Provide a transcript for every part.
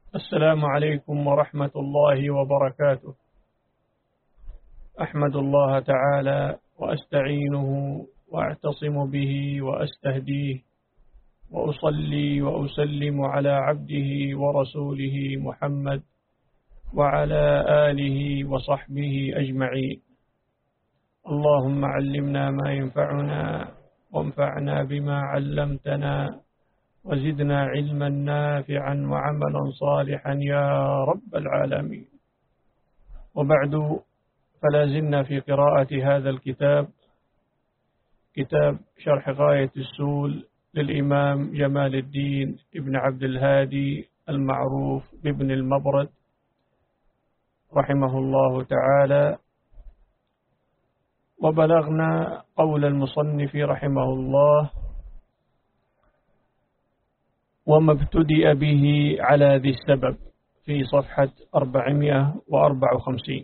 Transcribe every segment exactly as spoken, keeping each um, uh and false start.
السلام عليكم ورحمة الله وبركاته. أحمد الله تعالى وأستعينه وأعتصم به وأستهديه وأصلي وأسلم على عبده ورسوله محمد وعلى آله وصحبه أجمعين. اللهم علمنا ما ينفعنا وانفعنا بما علمتنا وزدنا علما نافعا وعملا صالحا يا رب العالمين. وبعد، فلا زلنا في قراءة هذا الكتاب، كتاب شرح غاية السول للإمام جمال الدين ابن عبد الهادي المعروف بابن المبرد رحمه الله تعالى. وبلغنا قول المصنف رحمه الله: وما ابتدأ به على ذي السبب، في صفحة أربعمائة وأربعة وخمسين.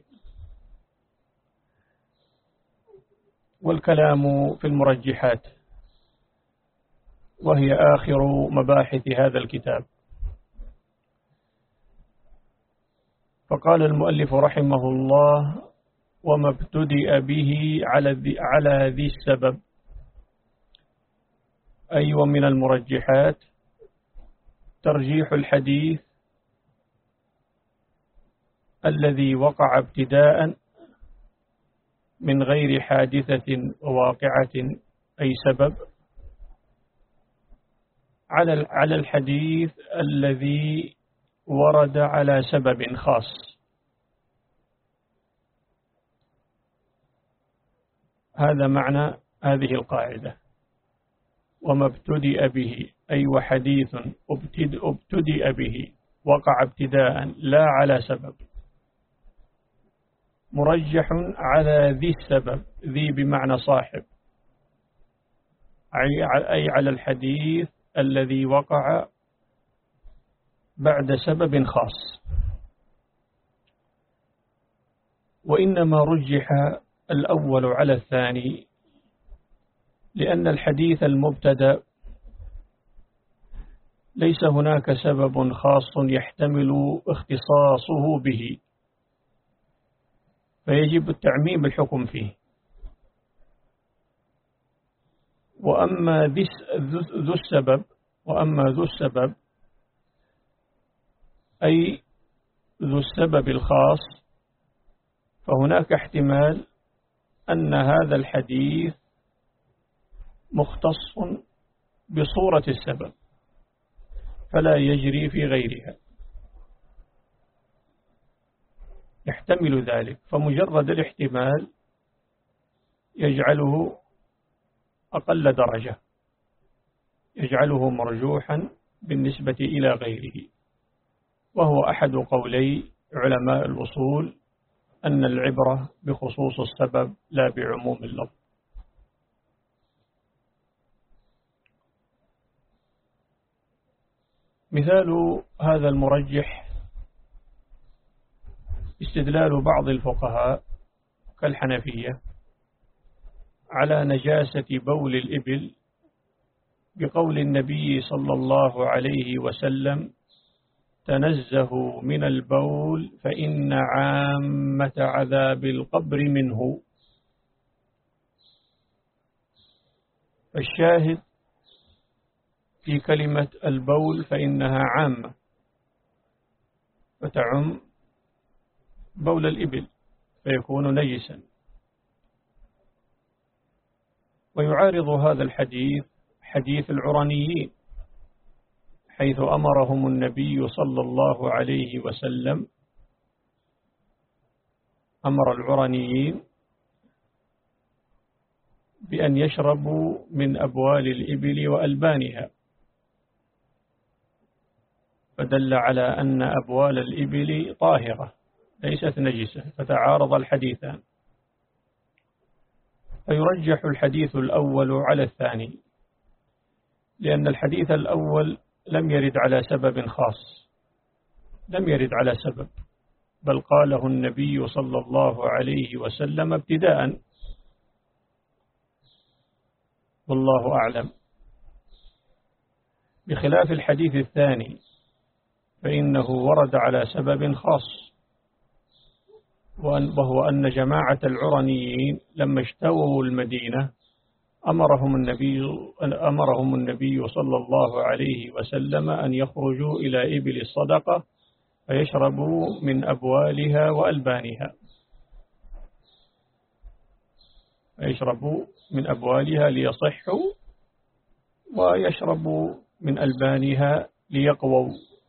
والكلام في المرجحات، وهي آخر مباحث هذا الكتاب. فقال المؤلف رحمه الله: وما ابتدأ به على ذي السبب، أي ومن المرجحات ترجيح الحديث الذي وقع ابتداء من غير حادثة وواقعة أي سبب على على الحديث الذي ورد على سبب خاص. هذا معنى هذه القاعدة: وما ابتدأ به، أي وحديث ابتدأ به وقع ابتداء لا على سبب، مرجح على ذي السبب، ذي بمعنى صاحب، أي على الحديث الذي وقع بعد سبب خاص. وإنما رجح الأول على الثاني لأن الحديث المبتدأ ليس هناك سبب خاص يحتمل اختصاصه به، فيجب التعميم الحكم فيه. وأما ذو السبب وأما ذو السبب أي ذو السبب الخاص، فهناك احتمال أن هذا الحديث مختص بصورة السبب فلا يجري في غيرها، يحتمل ذلك، فمجرد الاحتمال يجعله أقل درجة، يجعله مرجوحا بالنسبة إلى غيره. وهو أحد قولي علماء الأصول أن العبرة بخصوص السبب لا بعموم اللفظ. مثال هذا المرجح استدلال بعض الفقهاء كالحنفية على نجاسة بول الإبل بقول النبي صلى الله عليه وسلم: تنزهوا من البول فإن عامة عذاب القبر منه. فالشاهد في كلمة البول فإنها عامة، فتعم بول الإبل فيكون نجسا. ويعارض هذا الحديث حديث العرانيين، حيث أمرهم النبي صلى الله عليه وسلم، أمر العرانيين بأن يشربوا من أبوال الإبل وألبانها، فدل على أن أبوال الإبل طاهرة ليست نجسة، فتعارض الحديثان. فيرجح الحديث الأول على الثاني، لأن الحديث الأول لم يرد على سبب خاص، لم يرد على سبب، بل قاله النبي صلى الله عليه وسلم ابتداء، والله أعلم. بخلاف الحديث الثاني فإنه ورد على سبب خاص، وهو أن جماعة العرنيين لما اشتووا المدينة أمرهم النبي أمرهم النبي صلى الله عليه وسلم أن يخرجوا إلى إبل الصدقة فيشربوا من أبوالها وألبانها فيشربوا من أبوالها ليصحوا، ويشربوا من ألبانها ليقووا.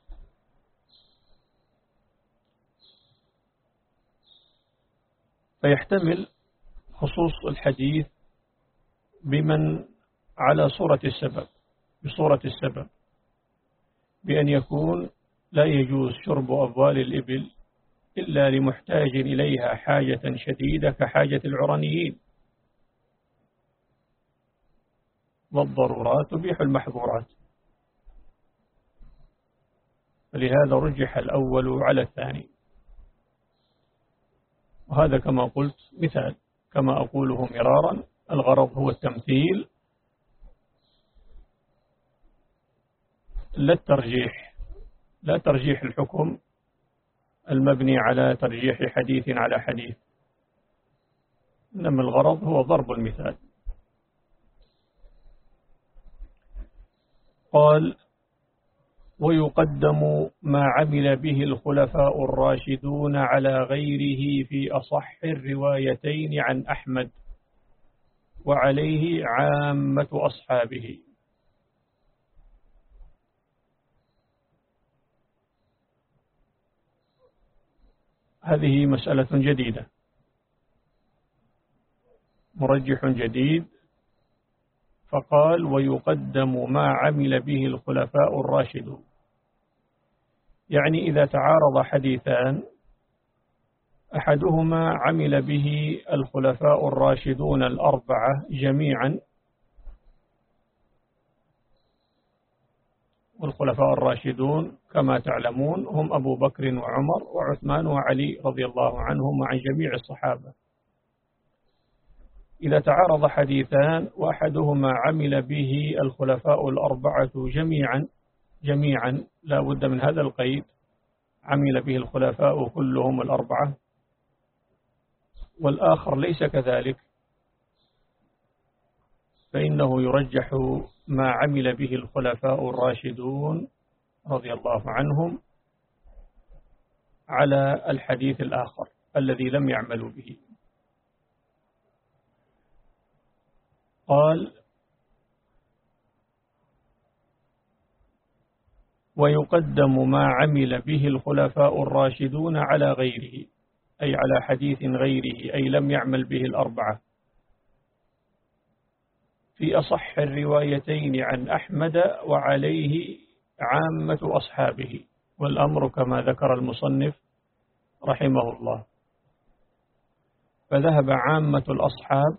فيحتمل خصوص الحديث بمن على صورة السبب بصورة السبب بأن يكون لا يجوز شرب أبوال الإبل إلا لمحتاج إليها حاجة شديدة كحاجة العرنيين، والضرورات تبيح المحظورات. فلهذا رجح الأول على الثاني، وهذا كما قلت مثال كما أقوله مرارا، الغرض هو التمثيل لا الترجيح، لا ترجيح الحكم المبني على ترجيح حديث على حديث، إنما الغرض هو ضرب المثال. قال: ويقدم ما عمل به الخلفاء الراشدون على غيره في أصح الروايتين عن أحمد وعليه عامة أصحابه. هذه مسألة جديدة، مرجح جديد. فقال: ويقدم ما عمل به الخلفاء الراشدون، يعني إذا تعارض حديثان أحدهما عمل به الخلفاء الراشدون الأربعة جميعا، والخلفاء الراشدون كما تعلمون هم أبو بكر وعمر وعثمان وعلي رضي الله عنهم وعن جميع الصحابة. إذا تعارض حديثان وأحدهما عمل به الخلفاء الأربعة جميعا جميعا لا بد من هذا القيد، عمل به الخلفاء كلهم الأربعة، والآخر ليس كذلك، فإنه يرجح ما عمل به الخلفاء الراشدون رضي الله عنهم على الحديث الآخر الذي لم يعملوا به. قال: ويقدم ما عمل به الخلفاء الراشدون على غيره، أي على حديث غيره، أي لم يعمل به الأربعة، في أصح الروايتين عن أحمد وعليه عامة أصحابه. والأمر كما ذكر المصنف رحمه الله، فذهب عامة الأصحاب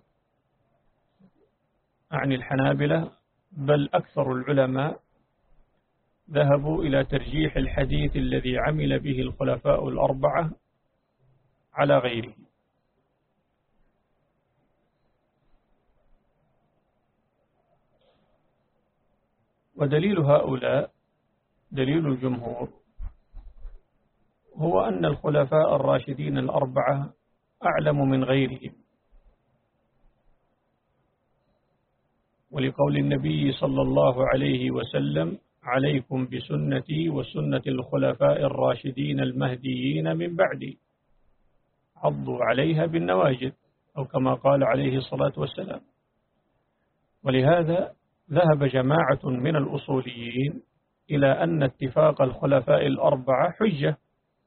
عن الحنابلة، بل أكثر العلماء ذهبوا إلى ترجيح الحديث الذي عمل به الخلفاء الأربعة على غيره. ودليل هؤلاء دليل الجمهور هو أن الخلفاء الراشدين الأربعة أعلم من غيرهم، ولقول النبي صلى الله عليه وسلم: عليكم بسنتي وسنة الخلفاء الراشدين المهديين من بعدي، عضوا عليها بالنواجذ، أو كما قال عليه الصلاة والسلام. ولهذا ذهب جماعة من الأصوليين إلى أن اتفاق الخلفاء الأربعة حجة،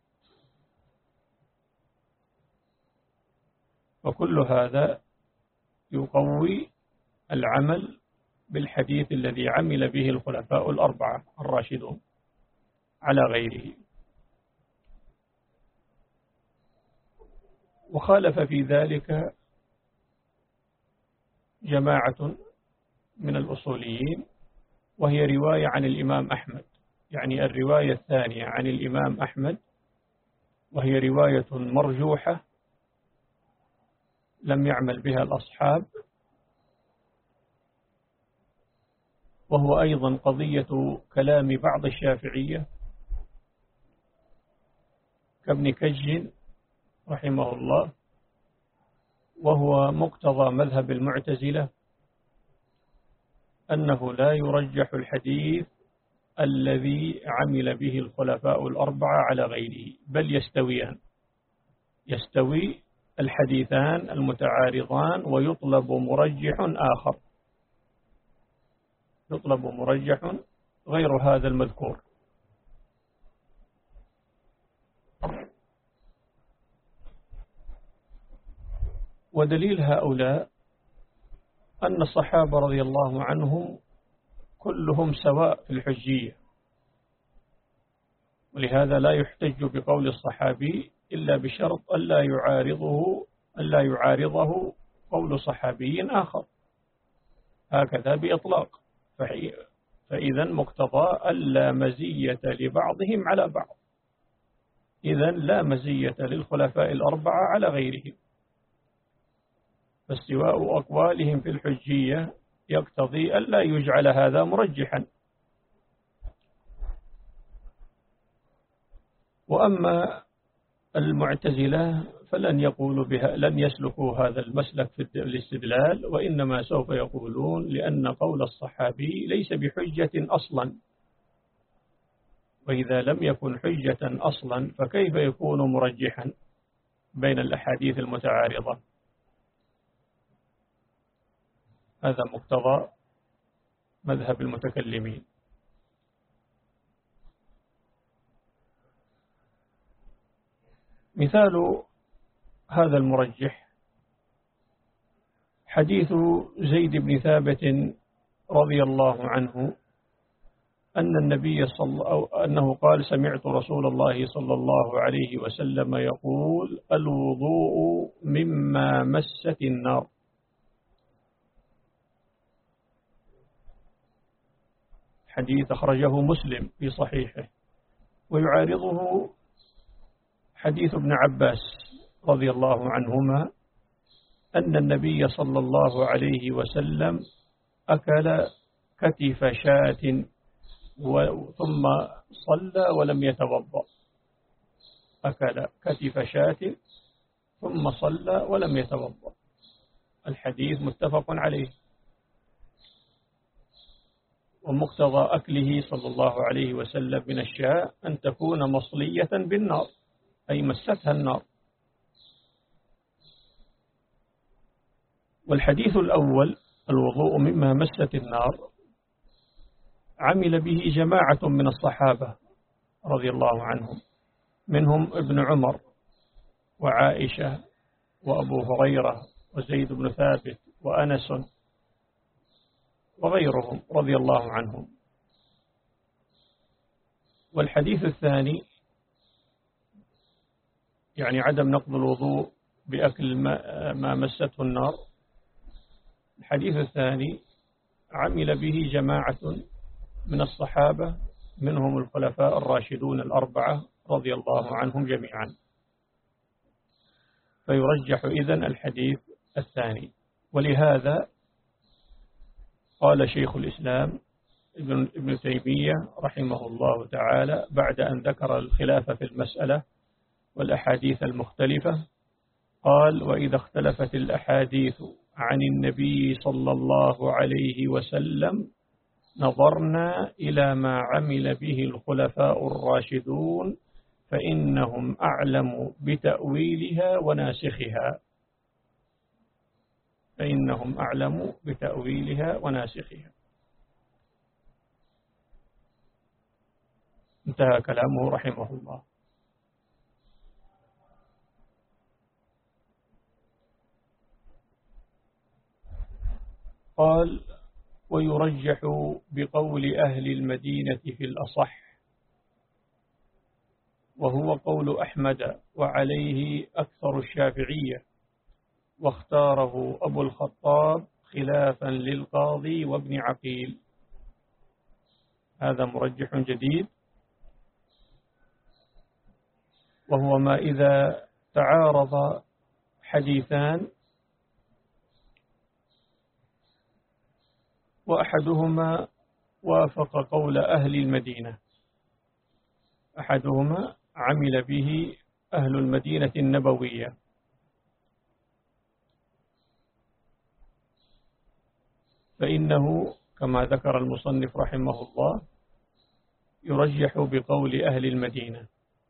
وكل هذا يقوي العمل بالحديث الذي عمل به الخلفاء الأربعة الراشدون على غيره. وخالف في ذلك جماعة من الأصوليين، وهي رواية عن الإمام أحمد، يعني الرواية الثانية عن الإمام أحمد، وهي رواية مرجوحة لم يعمل بها الأصحاب، وهو أيضا قضية كلام بعض الشافعية كابن كج رحمه الله، وهو مقتضى مذهب المعتزلة أنه لا يرجح الحديث الذي عمل به الخلفاء الأربعة على غيره، بل يستويان، يستوي الحديثان المتعارضان ويطلب مرجح آخر، يطلب مرجح غير هذا المذكور. ودليل هؤلاء أن الصحابة رضي الله عنهم كلهم سواء في الحجية، ولهذا لا يحتج بقول الصحابي إلا بشرط ألا يعارضه ألا يعارضه قول صحابي آخر، هكذا بإطلاق. فإذا مقتضى ألا مزية لبعضهم على بعض، إذن لا مزية للخلفاء الأربعة على غيرهم، فاستواء أقوالهم في الحجية يقتضي ألا يجعل هذا مرجحا. وأما المعتزلة فلن يقولوا بها، لن يسلكوا هذا المسلك في الاستدلال، وإنما سوف يقولون لأن قول الصحابي ليس بحجة أصلا، وإذا لم يكن حجة أصلا فكيف يكون مرجحا بين الأحاديث المتعارضة؟ هذا مقتضى مذهب المتكلمين. مثال هذا المرجح حديث زيد بن ثابت رضي الله عنه أن النبي صلى أو أنه قال: سمعت رسول الله صلى الله عليه وسلم يقول: الوضوء مما مست النار. حديث أخرجه مسلم في صحيحه، ويعارضه حديث ابن عباس رضي الله عنهما أن النبي صلى الله عليه وسلم أكل كتف شاة ثم صلى ولم يتوضأ، أكل كتف شاة ثم صلى ولم يتوضأ. الحديث متفق عليه، ومقتضى أكله صلى الله عليه وسلم من الشاة أن تكون مصلية بالنار، أي مستها النار. والحديث الأول الوضوء مما مست النار عمل به جماعة من الصحابة رضي الله عنهم، منهم ابن عمر وعائشة وأبو هريرة وزيد بن ثابت وأنس وغيرهم رضي الله عنهم. والحديث الثاني يعني عدم نقض الوضوء بأكل ما مسته النار، الحديث الثاني عمل به جماعة من الصحابة منهم الخلفاء الراشدون الأربعة رضي الله عنهم جميعا، فيرجح إذن الحديث الثاني. ولهذا قال شيخ الإسلام ابن تيمية رحمه الله تعالى بعد أن ذكر الخلاف في المسألة والأحاديث المختلفة، قال: وإذا اختلفت الأحاديث عن النبي صلى الله عليه وسلم نظرنا إلى ما عمل به الخلفاء الراشدون فإنهم أعلم بتأويلها وناسخها، فإنهم أعلم بتأويلها وناسخها. انتهى كلامه رحمه الله. قال: ويرجح بقول أهل المدينة في الأصح، وهو قول أحمد وعليه أكثر الشافعية، واختاره أبو الخطاب خلافا للقاضي وابن عقيل. هذا مرجح جديد، وهو ما إذا تعارض حديثان وأحدهما وافق قول أهل المدينة، أحدهما عمل به أهل المدينة النبوية، فإنه كما ذكر المصنف رحمه الله يرجح بقول أهل المدينة،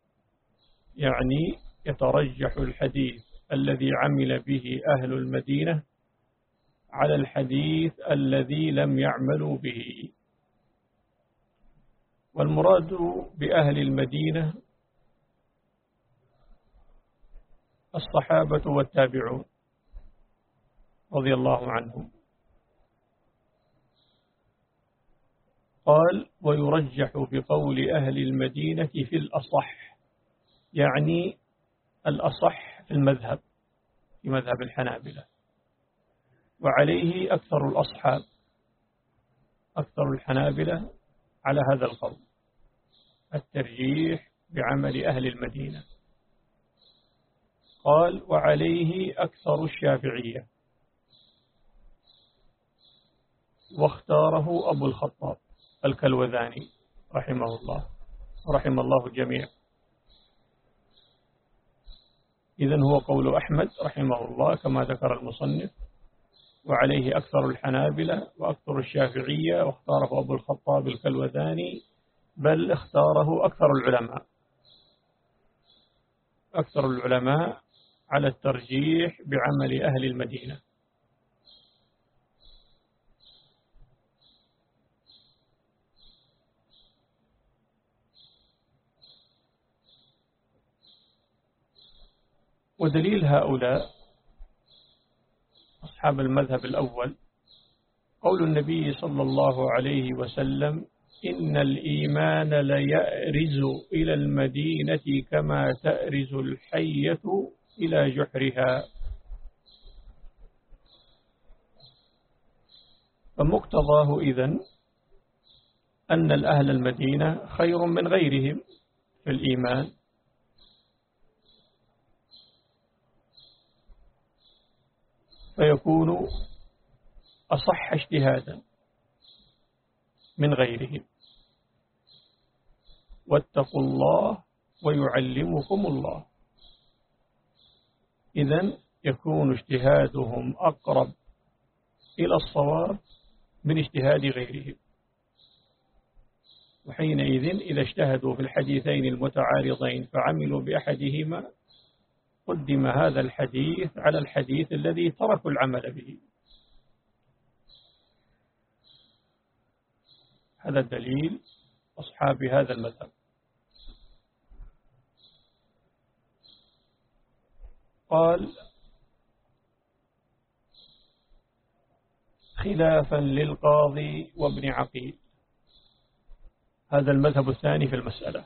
يعني يترجح الحديث الذي عمل به أهل المدينة على الحديث الذي لم يعملوا به. والمراد بأهل المدينة الصحابة والتابعون رضي الله عنهم. قال ويرجح بقول أهل المدينة في الأصح، يعني الأصح في المذهب، في مذهب الحنابلة، وعليه أكثر الأصحاب، أكثر الحنابلة على هذا القول، الترجيح بعمل أهل المدينة. قال وعليه أكثر الشافعية، واختاره أبو الخطاب الكلوذاني رحمه الله ورحم الله الجميع. إذن هو قول أحمد رحمه الله كما ذكر المصنف، وعليه أكثر الحنابلة وأكثر الشافعية، واختاره أبو الخطاب الكلوذاني، بل اختاره أكثر العلماء، أكثر العلماء على الترجيح بعمل أهل المدينة. ودليل هؤلاء أصحاب المذهب الأول قول النبي صلى الله عليه وسلم إن الإيمان ليأرز إلى المدينة كما تأرز الحية إلى جحرها. فمقتضاه إذن أن الأهل المدينة خير من غيرهم في الإيمان، فيكون أصح اجتهادا من غيرهم. واتقوا الله ويعلمكم الله، إذن يكون اجتهادهم أقرب إلى الصواب من اجتهاد غيرهم. وحينئذ إذا اجتهدوا في الحديثين المتعارضين فعملوا بأحدهما قدم هذا الحديث على الحديث الذي تركوا العمل به. هذا الدليل أصحاب هذا المذهب. قال خلافا للقاضي وابن عقيل، هذا المذهب الثاني في المسألة،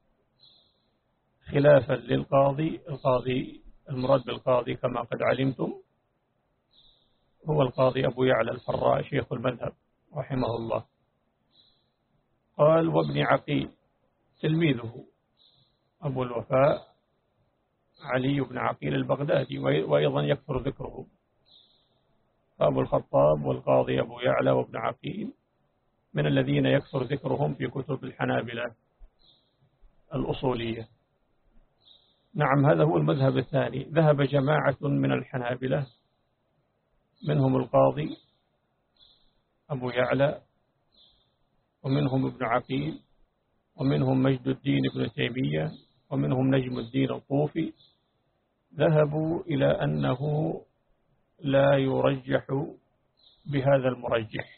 خلافا للقاضي. القاضي المراد بالقاضي كما قد علمتم هو القاضي أبو يعلى الفراء شيخ المذهب رحمه الله. قال وابن عقيل تلميذه أبو الوفاء علي بن عقيل البغدادي، وأيضا يكثر ذكره. أبو الخطاب والقاضي أبو يعلى وابن عقيل من الذين يكثر ذكرهم في كتب الحنابلة الأصولية. نعم، هذا هو المذهب الثاني. ذهب جماعة من الحنابلة منهم القاضي أبو يعلى، ومنهم ابن عقيل، ومنهم مجد الدين ابن تيمية، ومنهم نجم الدين الطوفي، ذهبوا إلى أنه لا يرجح بهذا المرجح،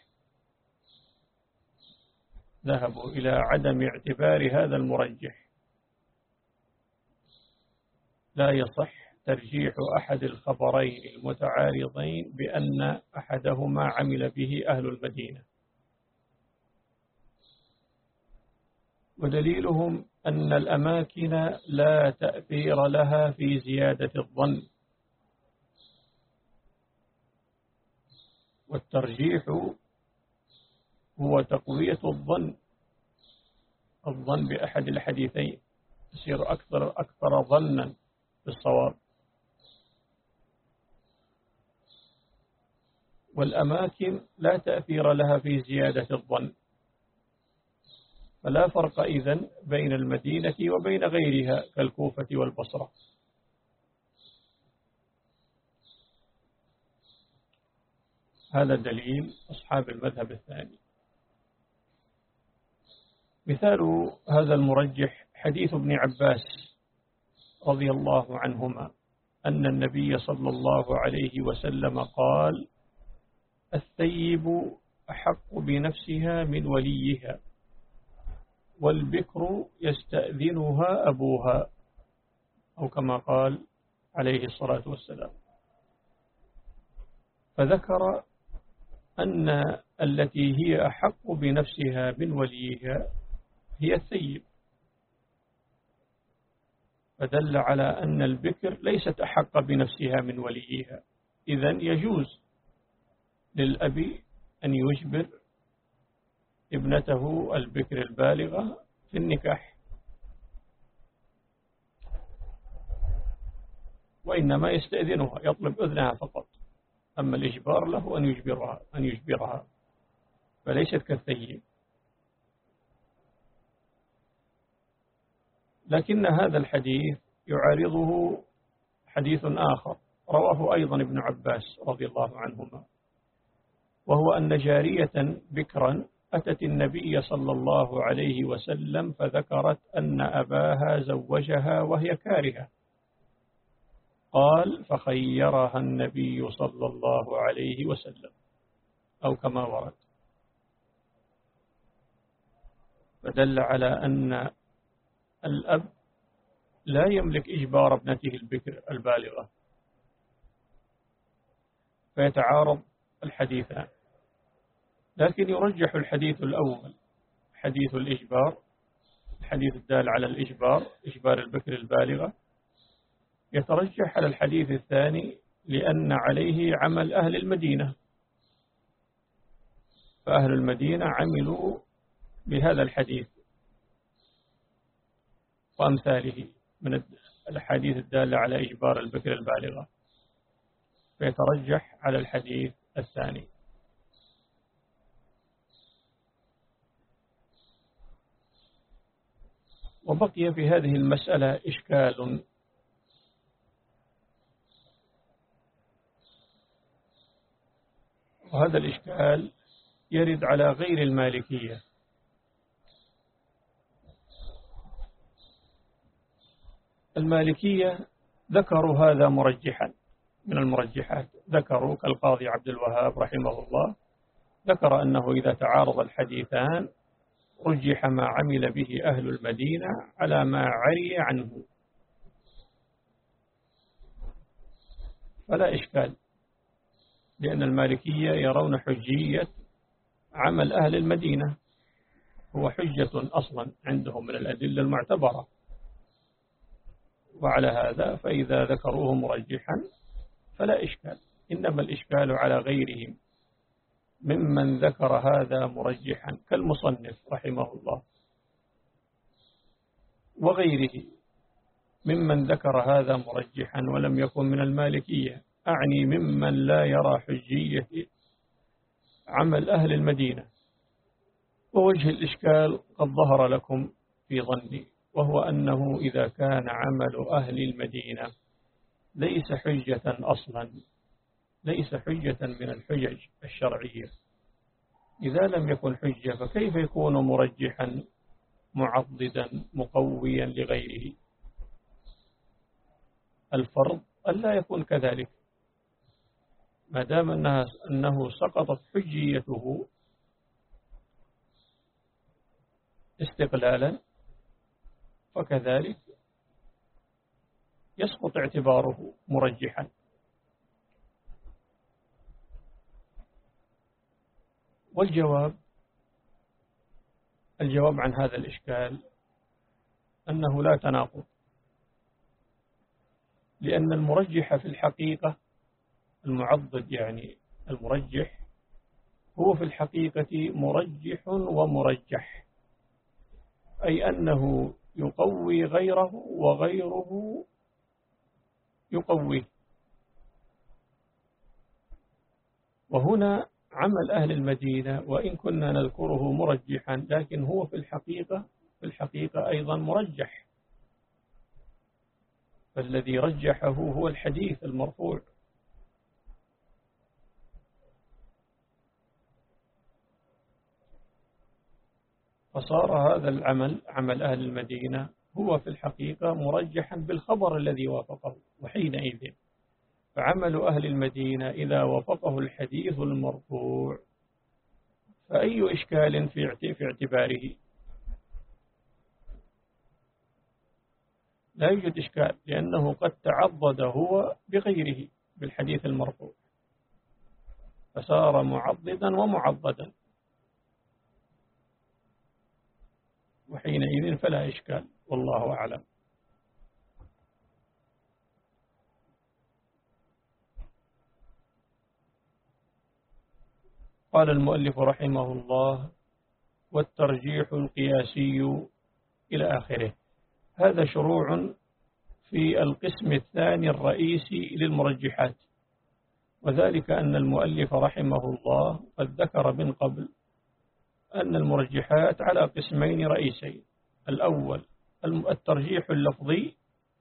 ذهبوا إلى عدم اعتبار هذا المرجح. لا يصح ترجيح أحد الخبرين المتعارضين بأن أحدهما عمل به أهل المدينة. ودليلهم أن الأماكن لا تأثير لها في زيادة الظن، والترجيح هو تقوية الظن، الظن بأحد الحديثين يصير أكثر أكثر ظنا بالصواب. والأماكن لا تأثير لها في زيادة الظن، فلا فرق إذن بين المدينة وبين غيرها كالكوفة والبصرة. هذا دليل أصحاب المذهب الثاني. مثال هذا المرجح حديث ابن عباس رضي الله عنهما أن النبي صلى الله عليه وسلم قال: الثيب أحق بنفسها من وليها، والبكر يستأذنها أبوها، أو كما قال عليه الصلاة والسلام. فذكر أن التي هي أحق بنفسها من وليها هي الثيب، فدل على أن البكر ليست أحق بنفسها من وليها. إذن يجوز للأب أن يجبر ابنته البكر البالغة في النكاح، وإنما يستأذنها، يطلب إذنها فقط. أما الإجبار له أن يجبرها أن يجبرها فليست كالثيب. لكن هذا الحديث يعارضه حديث آخر رواه أيضا ابن عباس رضي الله عنهما، وهو أن جارية بكرا أتت النبي صلى الله عليه وسلم فذكرت أن أباها زوجها وهي كارهة. قال: فخيرها النبي صلى الله عليه وسلم، أو كما ورد. فدل على أن الأب لا يملك إجبار ابنته البكر البالغة، فيتعارض الحديثان. لكن يرجح الحديث الأول حديث الإجبار، الحديث الدال على الإجبار، إجبار البكر البالغة، يترجح على الحديث الثاني لأن عليه عمل أهل المدينة، فأهل المدينة عملوا بهذا الحديث وأمثاله من الحديث الدالة على إجبار البكر البالغة، فيترجح على الحديث الثاني. وبقي في هذه المسألة إشكال، وهذا الإشكال يرد على غير المالكية. المالكية ذكروا هذا مرجحا من المرجحات، ذكروا كالقاضي عبد الوهاب رحمه الله، ذكر أنه إذا تعارض الحديثان رجح ما عمل به أهل المدينة على ما عري عنه، فلا إشكال، لأن المالكية يرون حجية عمل أهل المدينة، هو حجة أصلا عندهم من الأدلة المعتبرة. وعلى هذا فإذا ذكروه مرجحا فلا إشكال، إنما الإشكال على غيرهم ممن ذكر هذا مرجحا كالمصنف رحمه الله، وغيره ممن ذكر هذا مرجحا ولم يكن من المالكية، أعني ممن لا يرى حجية عمل أهل المدينة. ووجه الإشكال قد ظهر لكم في ظني، وهو أنه إذا كان عمل أهل المدينة ليس حجة أصلا، ليس حجة من الحجج الشرعية، إذا لم يكن حجة فكيف يكون مرجحا معضدا مقويا لغيره؟ الفرض ألا يكون كذلك، ما دام أنها أنه سقطت حجيته استقلالا، فكذلك يسقط اعتباره مرجحا. والجواب الجواب عن هذا الإشكال أنه لا تناقض، لأن المرجح في الحقيقة، المعضد يعني المرجح، هو في الحقيقة مرجح ومرجح، أي أنه يقوي غيره وغيره يقويه. وهنا عمل أهل المدينة وإن كنا نذكره مرجحا لكن هو في الحقيقة في الحقيقة أيضا مرجح، فالذي رجحه هو الحديث المرفوع. فصار هذا العمل عمل أهل المدينة هو في الحقيقة مرجحا بالخبر الذي وافقه، وحينئذ فعمل أهل المدينة إذا وافقه الحديث المرفوع فأي إشكال في اعتباره؟ لا يوجد إشكال، لأنه قد تعضد هو بغيره بالحديث المرفوع فصار معضدا ومعضدا، وحينئذ فلا إشكال، والله أعلم. قال المؤلف رحمه الله: والترجيح القياسي إلى آخره. هذا شروع في القسم الثاني الرئيسي للمرجحات، وذلك أن المؤلف رحمه الله قد ذكر من قبل أن المرجحات على قسمين رئيسين: الأول الترجيح اللفظي،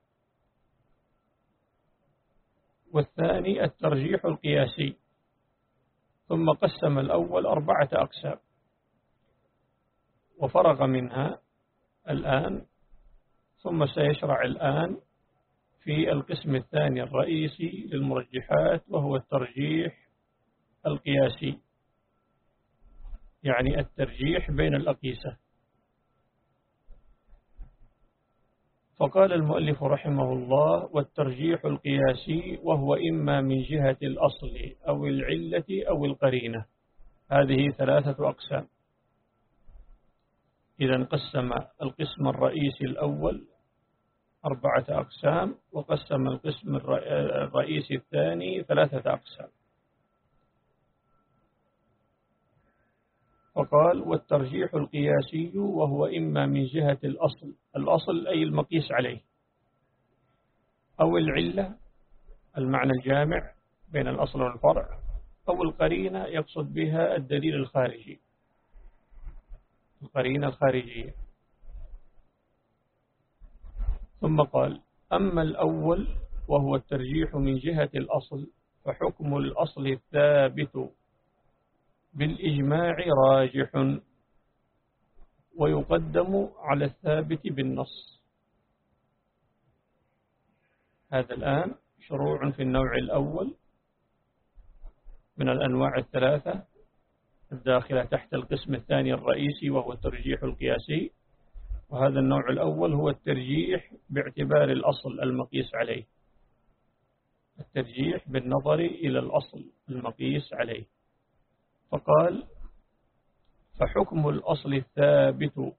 والثاني الترجيح القياسي. ثم قسم الأول أربعة أقسام وفرغ منها الآن، ثم سيشرع الآن في القسم الثاني الرئيسي للمرجحات، وهو الترجيح القياسي، يعني الترجيح بين الأقيسة. فقال المؤلف رحمه الله: والترجيح القياسي وهو إما من جهة الأصل أو العلة أو القرينة. هذه ثلاثة أقسام. إذا قسم القسم الرئيسي الأول أربعة أقسام، وقسم القسم الرئيسي الثاني ثلاثة أقسام. فقال: والترجيح القياسي وهو إما من جهة الأصل، الأصل أي المقيس عليه، أو العلة المعنى الجامع بين الأصل والفرع، أو القرينة يقصد بها الدليل الخارجي، القرينة الخارجية. ثم قال: أما الأول وهو الترجيح من جهة الأصل فحكم الأصل الثابت بالإجماع راجح، ويقدم على الثابت بالنص. هذا الآن شروع في النوع الأول من الأنواع الثلاثة الداخلة تحت القسم الثاني الرئيسي، وهو الترجيح القياسي. وهذا النوع الأول هو الترجيح باعتبار الأصل المقيس عليه، الترجيح بالنظر إلى الأصل المقيس عليه. فقال: فحكم الأصل الثابت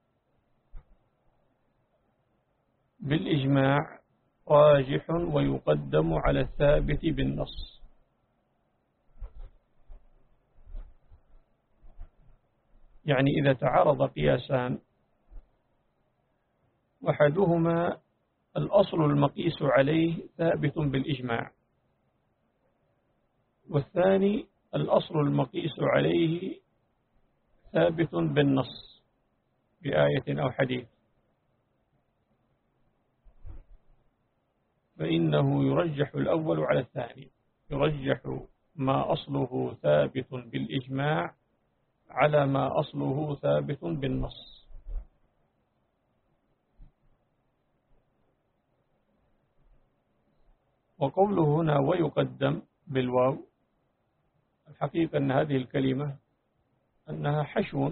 بالإجماع راجح، ويقدم على الثابت بالنص. يعني إذا تعارض قياسان، وحدهما الأصل المقيس عليه ثابت بالإجماع، والثاني الأصل المقيس عليه ثابت بالنص بآية أو حديث، فإنه يرجح الأول على الثاني، يرجح ما أصله ثابت بالإجماع على ما أصله ثابت بالنص. وقوله هنا ويقدم بالواو، الحقيقة أن هذه الكلمة أنها حشو،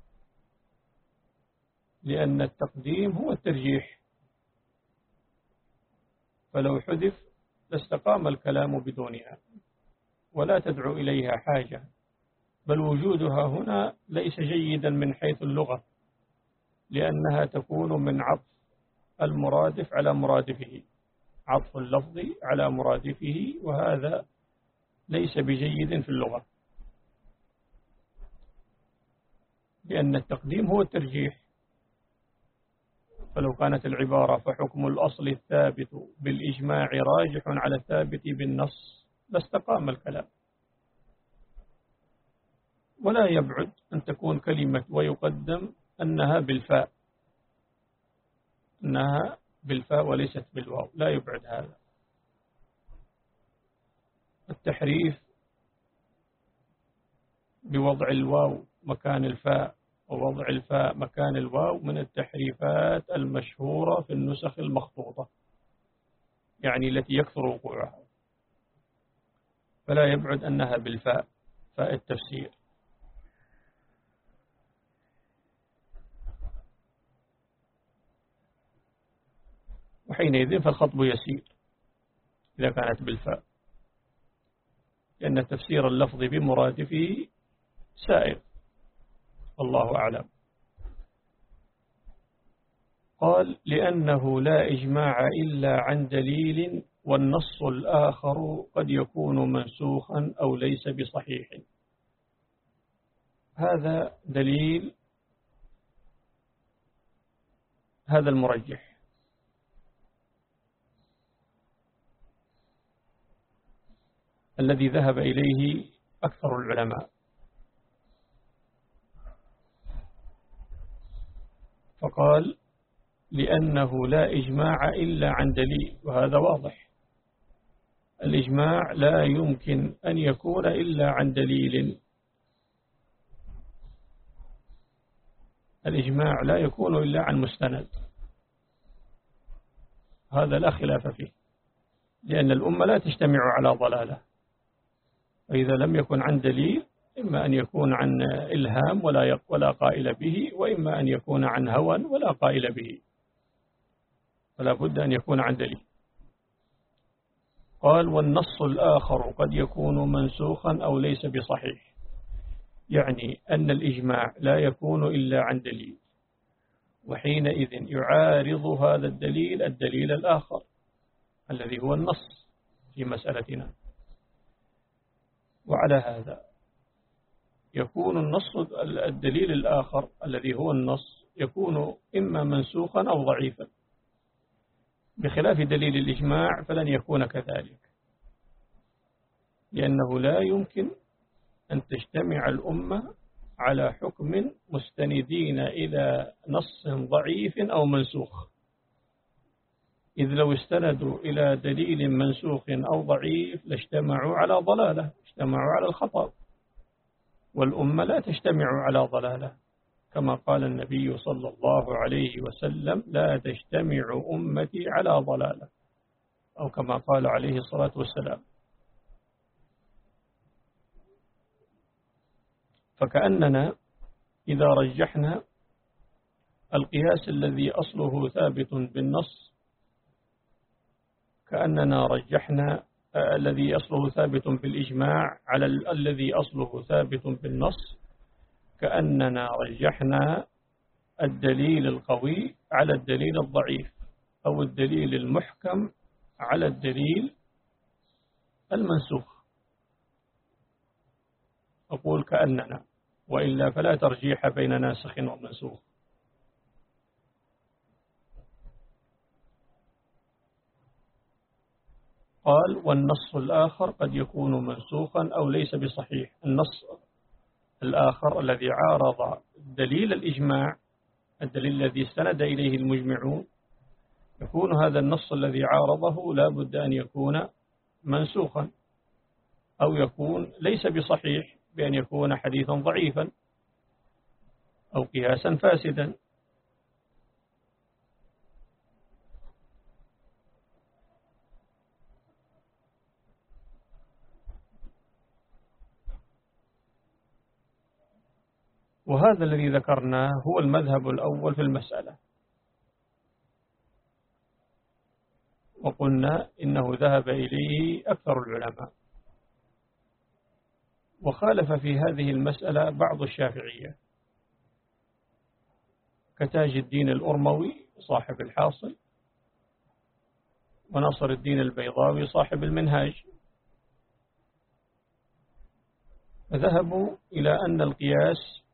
لأن التقديم هو الترجيح، فلو حذف لاستقام الكلام بدونها ولا تدعو إليها حاجة، بل وجودها هنا ليس جيدا من حيث اللغة، لأنها تكون من عطف المرادف على مرادفه، عطف اللفظ على مرادفه، وهذا ليس بجيد في اللغة، لأن التقديم هو الترجيح. فلو كانت العبارة فحكم الأصل الثابت بالإجماع راجح على الثابت بالنص لاستقام الكلام. ولا يبعد أن تكون كلمة ويقدم أنها بالفاء، أنها بالفاء وليست بالواو، لا يبعد هذا. التحريف بوضع الواو مكان الفاء ووضع الفاء مكان الواو من التحريفات المشهورة في النسخ المخطوطة، يعني التي يكثر وقوعها، فلا يبعد أنها بالفاء، فاء التفسير. وحينئذ فالخطب يسير إذا كانت بالفاء، لأن التفسير اللفظي بمرادفه سائر، الله أعلم. قال لأنه لا إجماع إلا عن دليل، والنص الآخر قد يكون منسوخا أو ليس بصحيح. هذا دليل، هذا المرجح، الذي ذهب إليه أكثر العلماء. فقال لأنه لا إجماع إلا عن دليل، وهذا واضح، الإجماع لا يمكن أن يكون إلا عن دليل، الإجماع لا يكون إلا عن مستند، هذا لا خلاف فيه، لأن الأمة لا تجتمع على ضلالة، وإذا لم يكن عن دليل إما أن يكون عن إلهام ولا ولا قائل به، وإما أن يكون عن هوى ولا قائل به، فلا بد أن يكون عن دليل. قال والنص الآخر قد يكون منسوخا أو ليس بصحيح، يعني أن الإجماع لا يكون إلا عن دليل، وحينئذ يعارض هذا الدليل الدليل الآخر الذي هو النص في مسألتنا. وعلى هذا يكون النص الدليل الآخر الذي هو النص يكون إما منسوخا أو ضعيفا، بخلاف دليل الإجماع فلن يكون كذلك، لأنه لا يمكن أن تجتمع الأمة على حكم مستندين إلى نص ضعيف أو منسوخ، إذ لو استندوا إلى دليل منسوخ أو ضعيف لاجتمعوا على ضلالة، اجتمعوا على الخطأ، والأمة لا تجتمع على ضلالة، كما قال النبي صلى الله عليه وسلم لا تجتمع أمتي على ضلالة، أو كما قال عليه الصلاة والسلام. فكأننا إذا رجحنا القياس الذي أصله ثابت بالنص، كأننا رجحنا الذي أصله ثابت بالإجماع على الذي أصله ثابت بالنص، كأننا رجحنا الدليل القوي على الدليل الضعيف، أو الدليل المحكم على الدليل المنسوخ. أقول كأننا، وإلا فلا ترجيح بين ناسخ ومنسوخ. قال والنص الآخر قد يكون منسوخا أو ليس بصحيح. النص الآخر الذي عارض دليل الإجماع، الدليل الذي استند إليه المجمعون، يكون هذا النص الذي عارضه لا بد أن يكون منسوخا، أو يكون ليس بصحيح بأن يكون حديثا ضعيفا أو قياسا فاسدا. وهذا الذي ذكرناه هو المذهب الأول في المسألة، وقلنا إنه ذهب إليه أكثر العلماء، وخالف في هذه المسألة بعض الشافعية كتاج الدين الأرموي صاحب الحاصل، ونصر الدين البيضاوي صاحب المنهاج، فذهبوا إلى أن القياس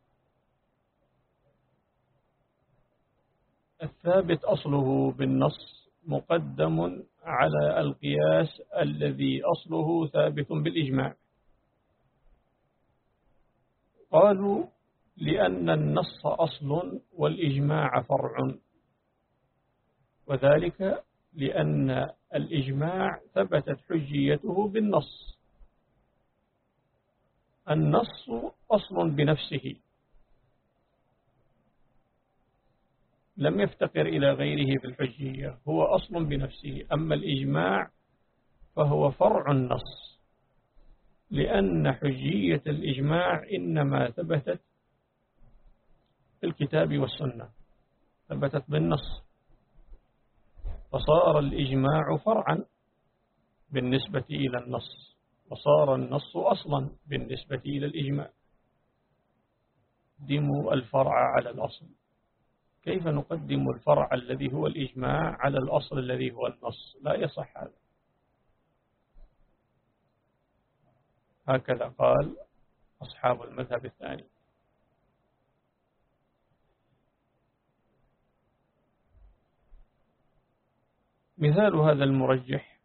الثابت أصله بالنص مقدم على القياس الذي أصله ثابت بالإجماع، قالوا لأن النص أصل والإجماع فرع، وذلك لأن الإجماع ثبتت حجيته بالنص. النص أصل بنفسه لم يفتقر إلى غيره في الحجية، هو أصل بنفسه. أما الإجماع فهو فرع النص، لأن حجية الإجماع إنما ثبتت في الكتاب والسنة، ثبتت بالنص، فصار الإجماع فرعا بالنسبة إلى النص، وصار النص أصلا بالنسبة إلى الإجماع. قدموا الفرع على الأصل. كيف نقدم الفرع الذي هو الإجماع على الأصل الذي هو النص؟ لا يصح هذا. هكذا قال أصحاب المذهب الثاني. مثال هذا المرجح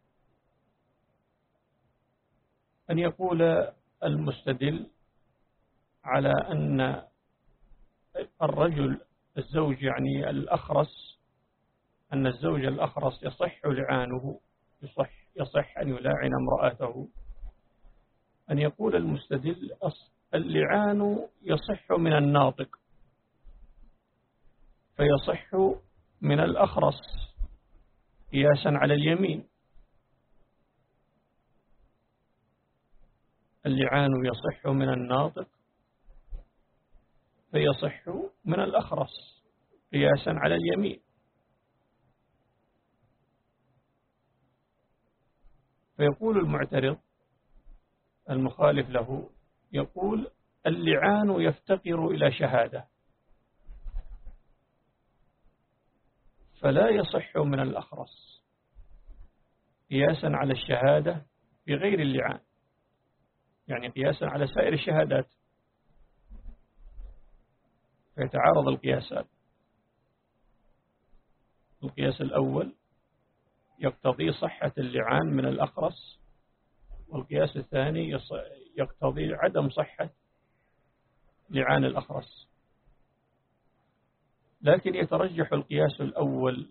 أن يقول المستدل على أن الرجل الزوج يعني الأخرس، أن الزوج الأخرس يصح لعانه، يصح, يصح أن يلاعن امرأته. أن يقول المستدل اللعان يصح من الناطق فيصح من الأخرس قياسا على اليمين. اللعان يصح من الناطق فيصح من الأخرس قياسا على اليمين. فيقول المعترض المخالف له، يقول اللعان يفتقر إلى شهادة فلا يصح من الأخرس قياسا على الشهادة بغير اللعان، يعني قياسا على سائر الشهادات، فيتعارض القياسات. القياس الأول يقتضي صحة اللعان من الأخرس، والقياس الثاني يقتضي عدم صحة لعان الأخرس. لكن يترجح القياس الأول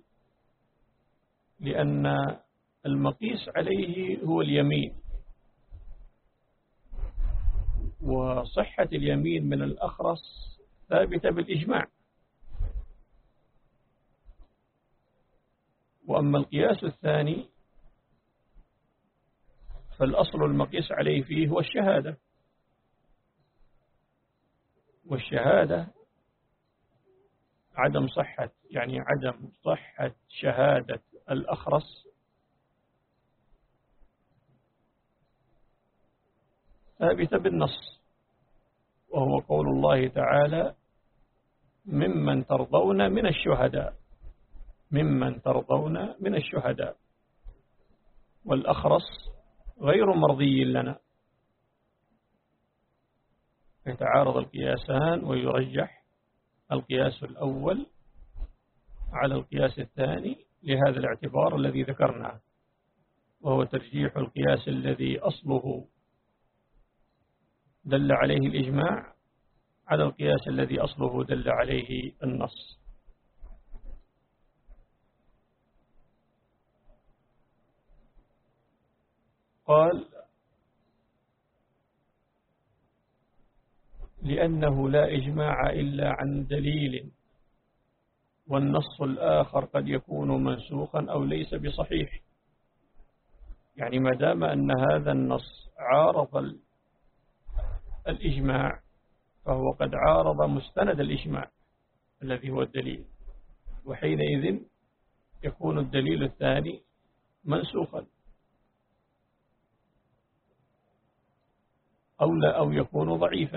لأن المقيس عليه هو اليمين، وصحة اليمين من الأخرس ثابتة بالإجماع. وأما القياس الثاني فالأصل المقيس عليه فيه هو الشهادة، والشهادة عدم صحة يعني عدم صحة شهادة الأخرس ثابتة بالنص، وهو قول الله تعالى ممن ترضون من الشهداء، ممن ترضون من الشهداء، والأخرس غير مرضي لنا. يتعارض القياسان ويرجح القياس الأول على القياس الثاني لهذا الاعتبار الذي ذكرناه، وهو ترجيح القياس الذي أصله دل عليه الإجماع على القياس الذي أصله دل عليه النص. قال لأنه لا إجماع إلا عن دليل، والنص الآخر قد يكون منسوخا أو ليس بصحيح. يعني ما دام أن هذا النص عارض الإجماع فهو قد عارض مستند الإجماع الذي هو الدليل، وحينئذ يكون الدليل الثاني منسوخا أو لا أو يكون ضعيفا.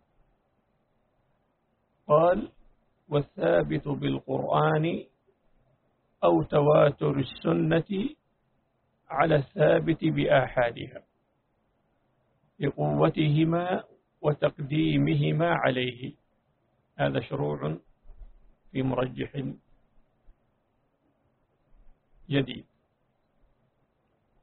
قال والثابت بالقرآن أو تواتر السنة على الثابت بآحادها لقوتهما وتقديمهما عليه. هذا شروع في مرجح جديد.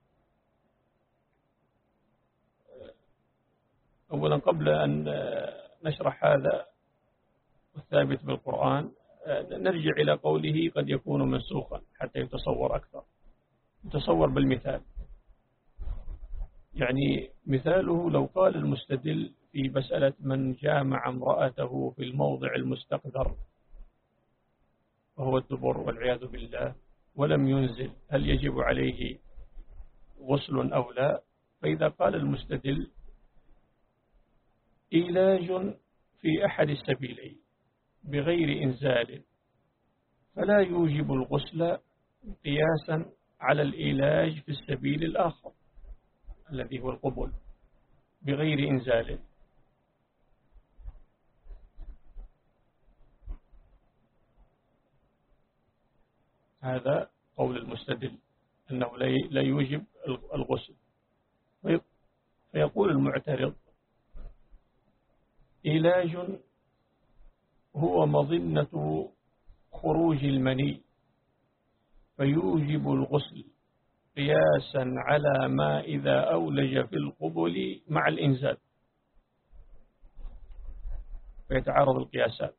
أولا قبل أن نشرح هذا والثابت بالقرآن نرجع إلى قوله قد يكون منسوخا حتى يتصور أكثر. يتصور بالمثال، يعني مثاله لو قال المستدل في مسألة من جامع امرأته في الموضع المستقذر وهو الدبر والعياذ بالله ولم ينزل هل يجب عليه غسل أو لا؟ فإذا قال المستدل إيلاج في أحد السبيلين بغير إنزال فلا يوجب الغسل قياسا على الإيلاج في السبيل الآخر الذي هو القبول بغير إنزال. هذا قول المستدل أنه لا يوجب الغسل. فيقول المعترض علاج هو مظنة خروج المني فيوجب الغسل قياسا على ما إذا أولج في القبل مع الإنزال، فيتعارض القياسات،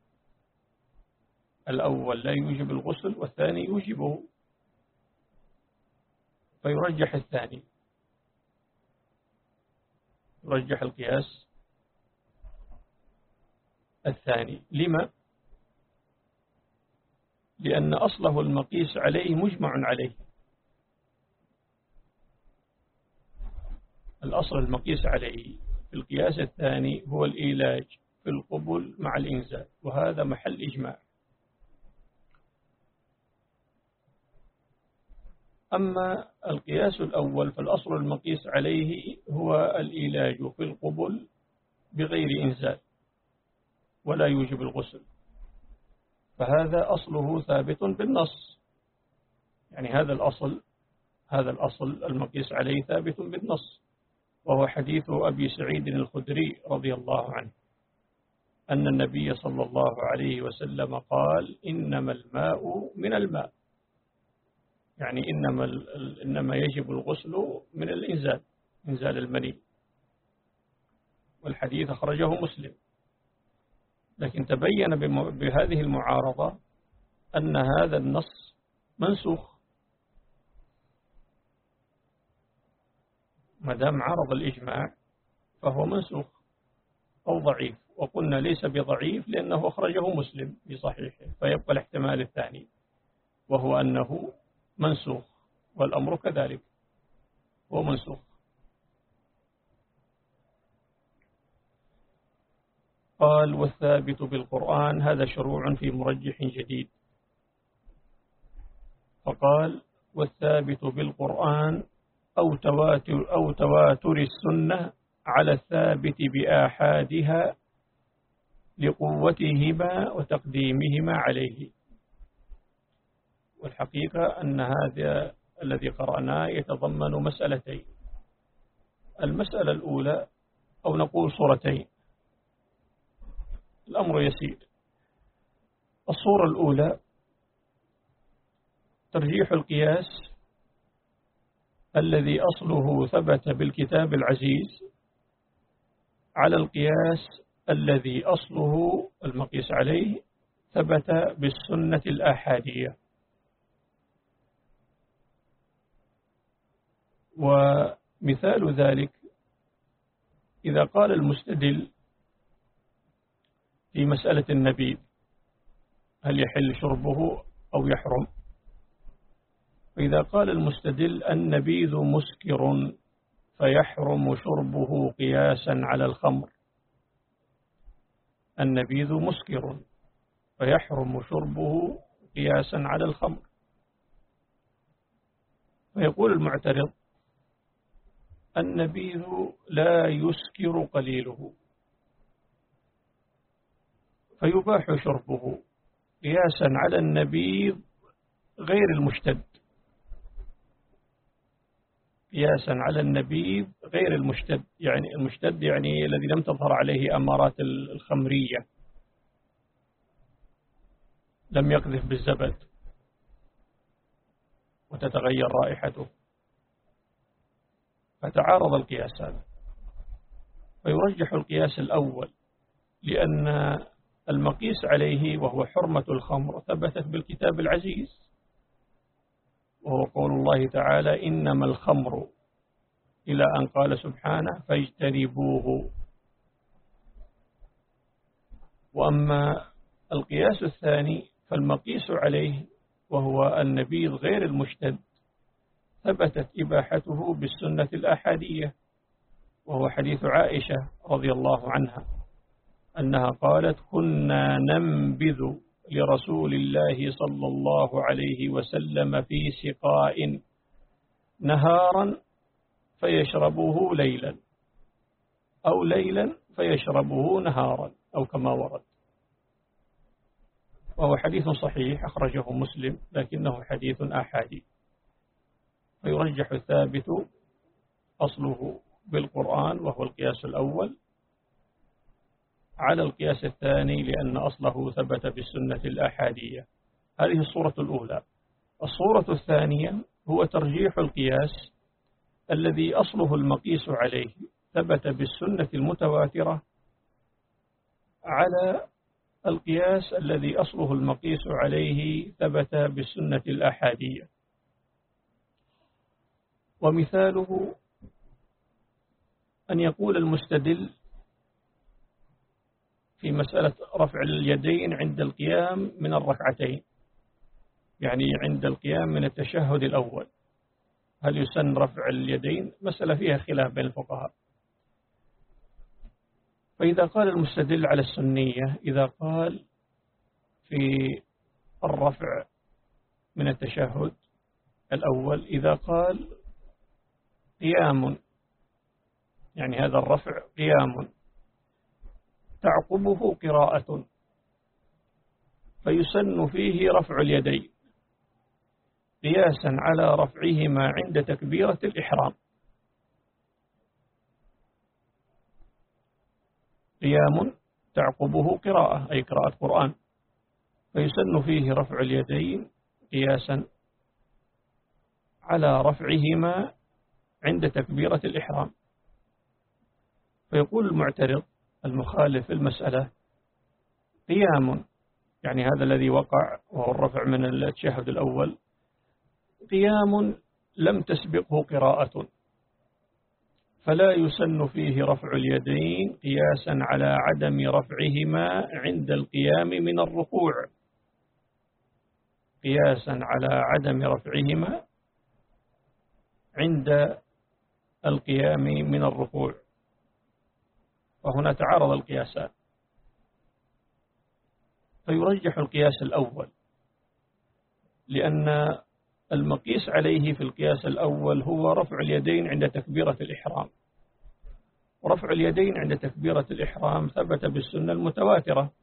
الأول لا يوجب الغسل والثاني يوجبه، فيرجح الثاني، يرجح القياس الثاني. لما؟ لأن أصله المقيس عليه مجمع عليه. الأصل المقيس عليه في القياس الثاني هو الإيلاج في القبل مع الإنزال، وهذا محل إجماع. أما القياس الأول فالأصل المقيس عليه هو الإيلاج في القبل بغير إنزال ولا يوجب الغسل، فهذا أصله ثابت بالنص، يعني هذا الأصل هذا الأصل المقيس عليه ثابت بالنص، وهو حديث أبي سعيد الخدري رضي الله عنه أن النبي صلى الله عليه وسلم قال إنما الماء من الماء، يعني إنما, إنما يجب الغسل من الإنزال، إنزال المني، والحديث أخرجه مسلم. لكن تبين بهذه المعارضة أن هذا النص منسوخ، ما دام عرض الإجماع فهو منسوخ أو ضعيف، وقلنا ليس بضعيف لأنه أخرجه مسلم في صحيحه، فيبقى الاحتمال الثاني وهو أنه منسوخ، والأمر كذلك هو منسوخ. قال والثابت بالقرآن، هذا شروع في مرجح جديد، فقال والثابت بالقرآن أو تواتر, أو تواتر السنة على الثابت بآحادها لقوتهما وتقديمهما عليه. والحقيقة أن هذا الذي قرأناه يتضمن مسألتين. المسألة الأولى أو نقول صورتين، الأمر يسير. الصورة الأولى ترجيح القياس الذي أصله ثبت بالكتاب العزيز على القياس الذي أصله المقيس عليه ثبت بالسنة الآحادية. ومثال ذلك إذا قال المستدل في مسألة النبيذ هل يحل شربه أو يحرم، فإذا قال المستدل النبيذ مسكر فيحرم شربه قياسا على الخمر، النبيذ مسكر فيحرم شربه قياسا على الخمر، فيقول المعترض النبيذ لا يسكر قليله فيباح شربه قياسا على النبيذ غير المشتد، قياسا على النبيذ غير المشتد، يعني المشتد يعني الذي لم تظهر عليه أمارات الخمرية، لم يقذف بالزبد وتتغير رائحته، فتعارض القياسان، فيرجح القياس الأول لأن المقيس عليه وهو حرمة الخمر ثبتت بالكتاب العزيز، وهو قول الله تعالى إنما الخمر، إلى أن قال سبحانه فاجتنبوه. وأما القياس الثاني فالمقيس عليه وهو النبيذ غير المشتد ثبتت إباحته بالسنة الأحادية، وهو حديث عائشة رضي الله عنها أنها قالت كنا ننبذ لرسول الله صلى الله عليه وسلم في سقاء نهارا فيشربه ليلا، أو ليلا فيشربه نهارا، أو كما ورد. وهو حديث صحيح أخرجه مسلم، لكنه حديث أحادي، فيرجح الثابت أصله بالقرآن وهو القياس الأول على القياس الثاني لأن أصله ثبت بالسنة الأحادية. هذه الصورة الأولى. الصورة الثانية هو ترجيح القياس الذي أصله المقيس عليه ثبت بالسنة المتواترة على القياس الذي أصله المقيس عليه ثبت بالسنة الأحادية. ومثاله أن يقول المستدل في مسألة رفع اليدين عند القيام من الركعتين، يعني عند القيام من التشهد الأول، هل يسن رفع اليدين؟ مسألة فيها خلاف بين الفقهاء. فإذا قال المستدل على السنية، إذا قال في الرفع من التشهد الأول، إذا قال قيام، يعني هذا الرفع قيام تعقبه قراءة، فيسن فيه رفع اليدين قياسا على رفعهما عند تكبيرة الإحرام. قيام تعقبه قراءة، أي قراءة قرآن، فيسن فيه رفع اليدين قياسا على رفعهما عند تكبيرة الإحرام. فيقول المعترض المخالف في المسألة قيام، يعني هذا الذي وقع وهو الرفع من التشهد الأول، قيام لم تسبقه قراءة، فلا يسن فيه رفع اليدين قياسا على عدم رفعهما عند القيام من الركوع، قياسا على عدم رفعهما عند القيام من الركوع. وهنا تعارض القياسان، فيرجح القياس الأول لأن المقيس عليه في القياس الأول هو رفع اليدين عند تكبيرة الإحرام، ورفع اليدين عند تكبيرة الإحرام ثبت بالسنة المتواترة،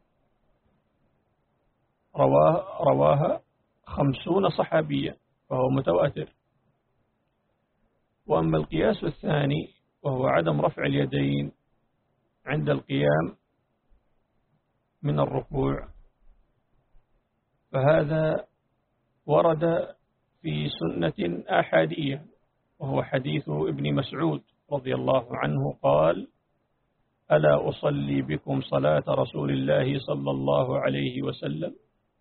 رواه رواها خمسون صحابيا، فهو متواتر. وأما القياس الثاني وهو عدم رفع اليدين عند القيام من الركوع، فهذا ورد في سنة أحادية، وهو حديث ابن مسعود رضي الله عنه قال ألا أصلي بكم صلاة رسول الله صلى الله عليه وسلم،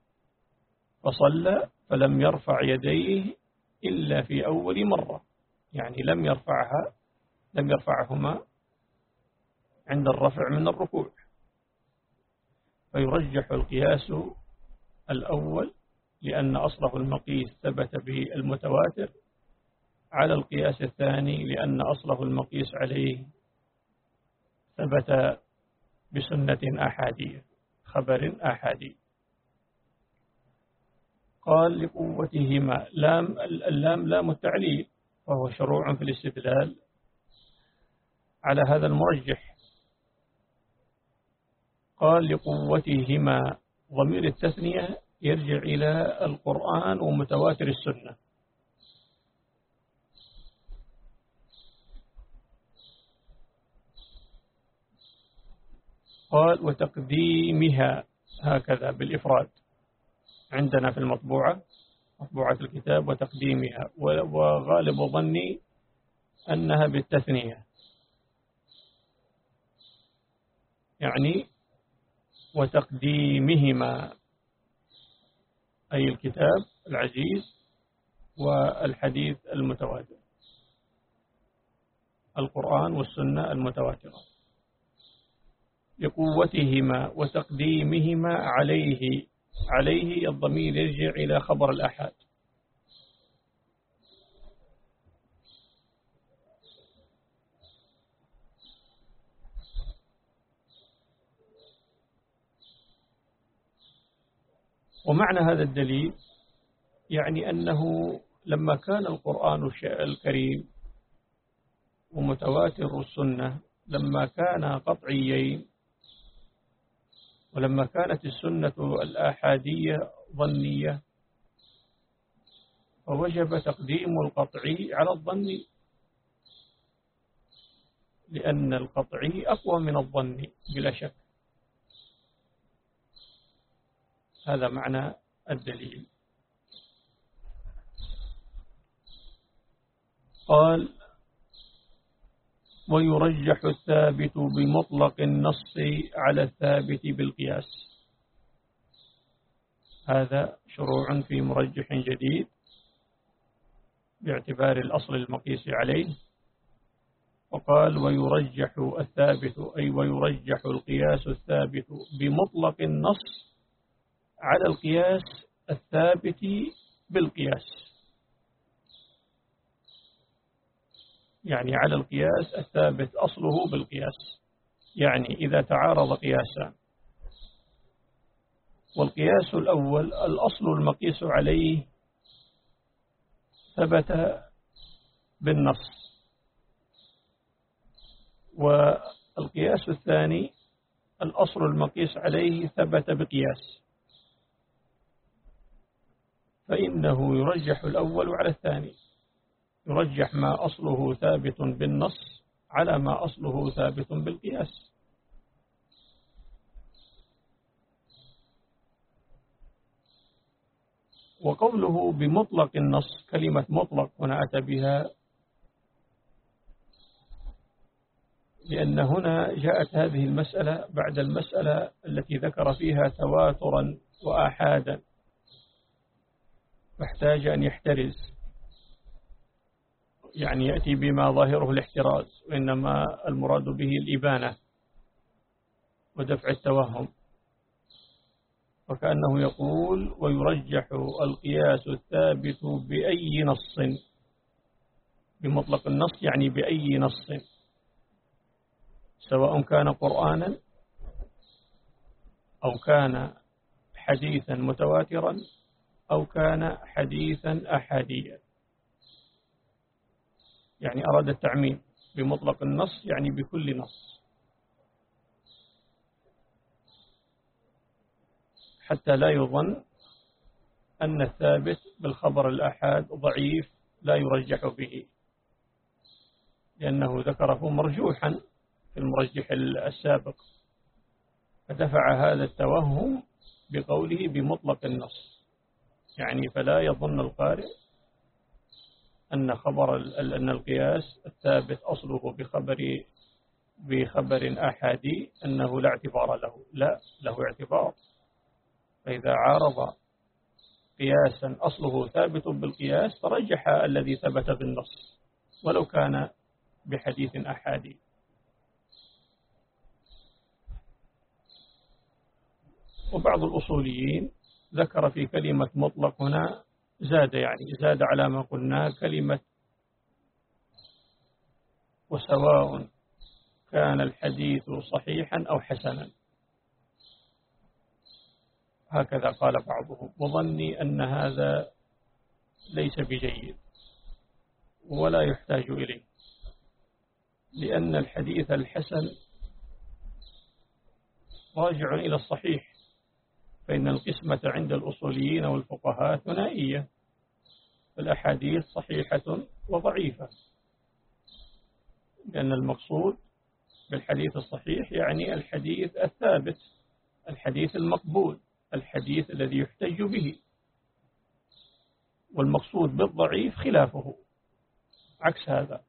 فصلى فلم يرفع يديه إلا في أول مرة، يعني لم يرفعها لم يرفعهما عند الرفع من الركوع. فيرجح القياس الأول لأن أصله المقيس ثبت به المتواتر على القياس الثاني لأن أصله المقيس عليه ثبت بسنة أحادية، خبر أحادي. قال لقوتهما، لام اللام لام التعليل، وهو شروع في الاستدلال على هذا المرجح. قال لقوتهما، ضمير التثنية يرجع إلى القرآن ومتواتر السنة. قال وتقديمها، هكذا بالإفراد عندنا في المطبوعة، مطبوعة الكتاب، وتقديمها، وغالب ظني أنها بالتثنية، يعني وتقديمهما، أي الكتاب العزيز والحديث المتواتر، القرآن والسنة المتواترة، لقوتهما وتقديمهما عليه. عليه الضمير يرجع إلى خبر الآحاد. ومعنى هذا الدليل يعني أنه لما كان القرآن الكريم ومتواتر السنة لما كان قطعيين، ولما كانت السنة الآحادية ظنية، فوجب تقديم القطعي على الظني، لأن القطعي أقوى من الظني بلا شك. هذا معنى الدليل. قال: ويرجح الثابت بمطلق النص على الثابت بالقياس. هذا شروع في مرجح جديد باعتبار الأصل المقيس عليه. وقال: ويرجح الثابت، أي ويرجح القياس الثابت بمطلق النص على القياس الثابت بالقياس، يعني على القياس الثابت أصله بالقياس. يعني إذا تعارض قياسان، والقياس الأول الأصل المقيس عليه ثبت بالنص، والقياس الثاني الأصل المقيس عليه ثبت بقياس، فإنه يرجح الأول على الثاني، يرجح ما أصله ثابت بالنص على ما أصله ثابت بالقياس. وقوله بمطلق النص، كلمة مطلق هنا أتى بها لأن هنا جاءت هذه المسألة بعد المسألة التي ذكر فيها تواترا وآحادا، فاحتاج أن يحترز، يعني يأتي بما ظاهره الاحتراز، وإنما المراد به الإبانة ودفع التوهم. وكأنه يقول: ويرجح القياس الثابت بأي نص، بمطلق النص يعني بأي نص، سواء كان قرآنا أو كان حديثا متواترا أو كان حديثا أحاديا. يعني أراد التعميم بمطلق النص يعني بكل نص، حتى لا يظن أن الثابت بالخبر الآحاد ضعيف لا يرجح به، لأنه ذكره مرجوحا في المرجح السابق، فدفع هذا التوهم بقوله بمطلق النص. يعني فلا يظن القارئ أن خبر أن القياس الثابت أصله بخبر بخبر أحادي أنه لا اعتبار له، لا، له اعتبار. فإذا عارض قياسا أصله ثابت بالقياس فرجح الذي ثبت بالنص ولو كان بحديث أحادي. وبعض الأصوليين ذكر في كلمة مطلق هنا زاد، يعني زاد على ما قلنا كلمة وسواء كان الحديث صحيحا أو حسنا، هكذا قال بعضهم، وظني أن هذا ليس بجيد ولا يحتاج إليه، لأن الحديث الحسن راجع إلى الصحيح، فإن القسمة عند الأصوليين والفقهاء ثنائية، الأحاديث صحيحة وضعيفة، لأن المقصود بالحديث الصحيح يعني الحديث الثابت، الحديث المقبول، الحديث الذي يحتج به، والمقصود بالضعيف خلافه، عكس هذا،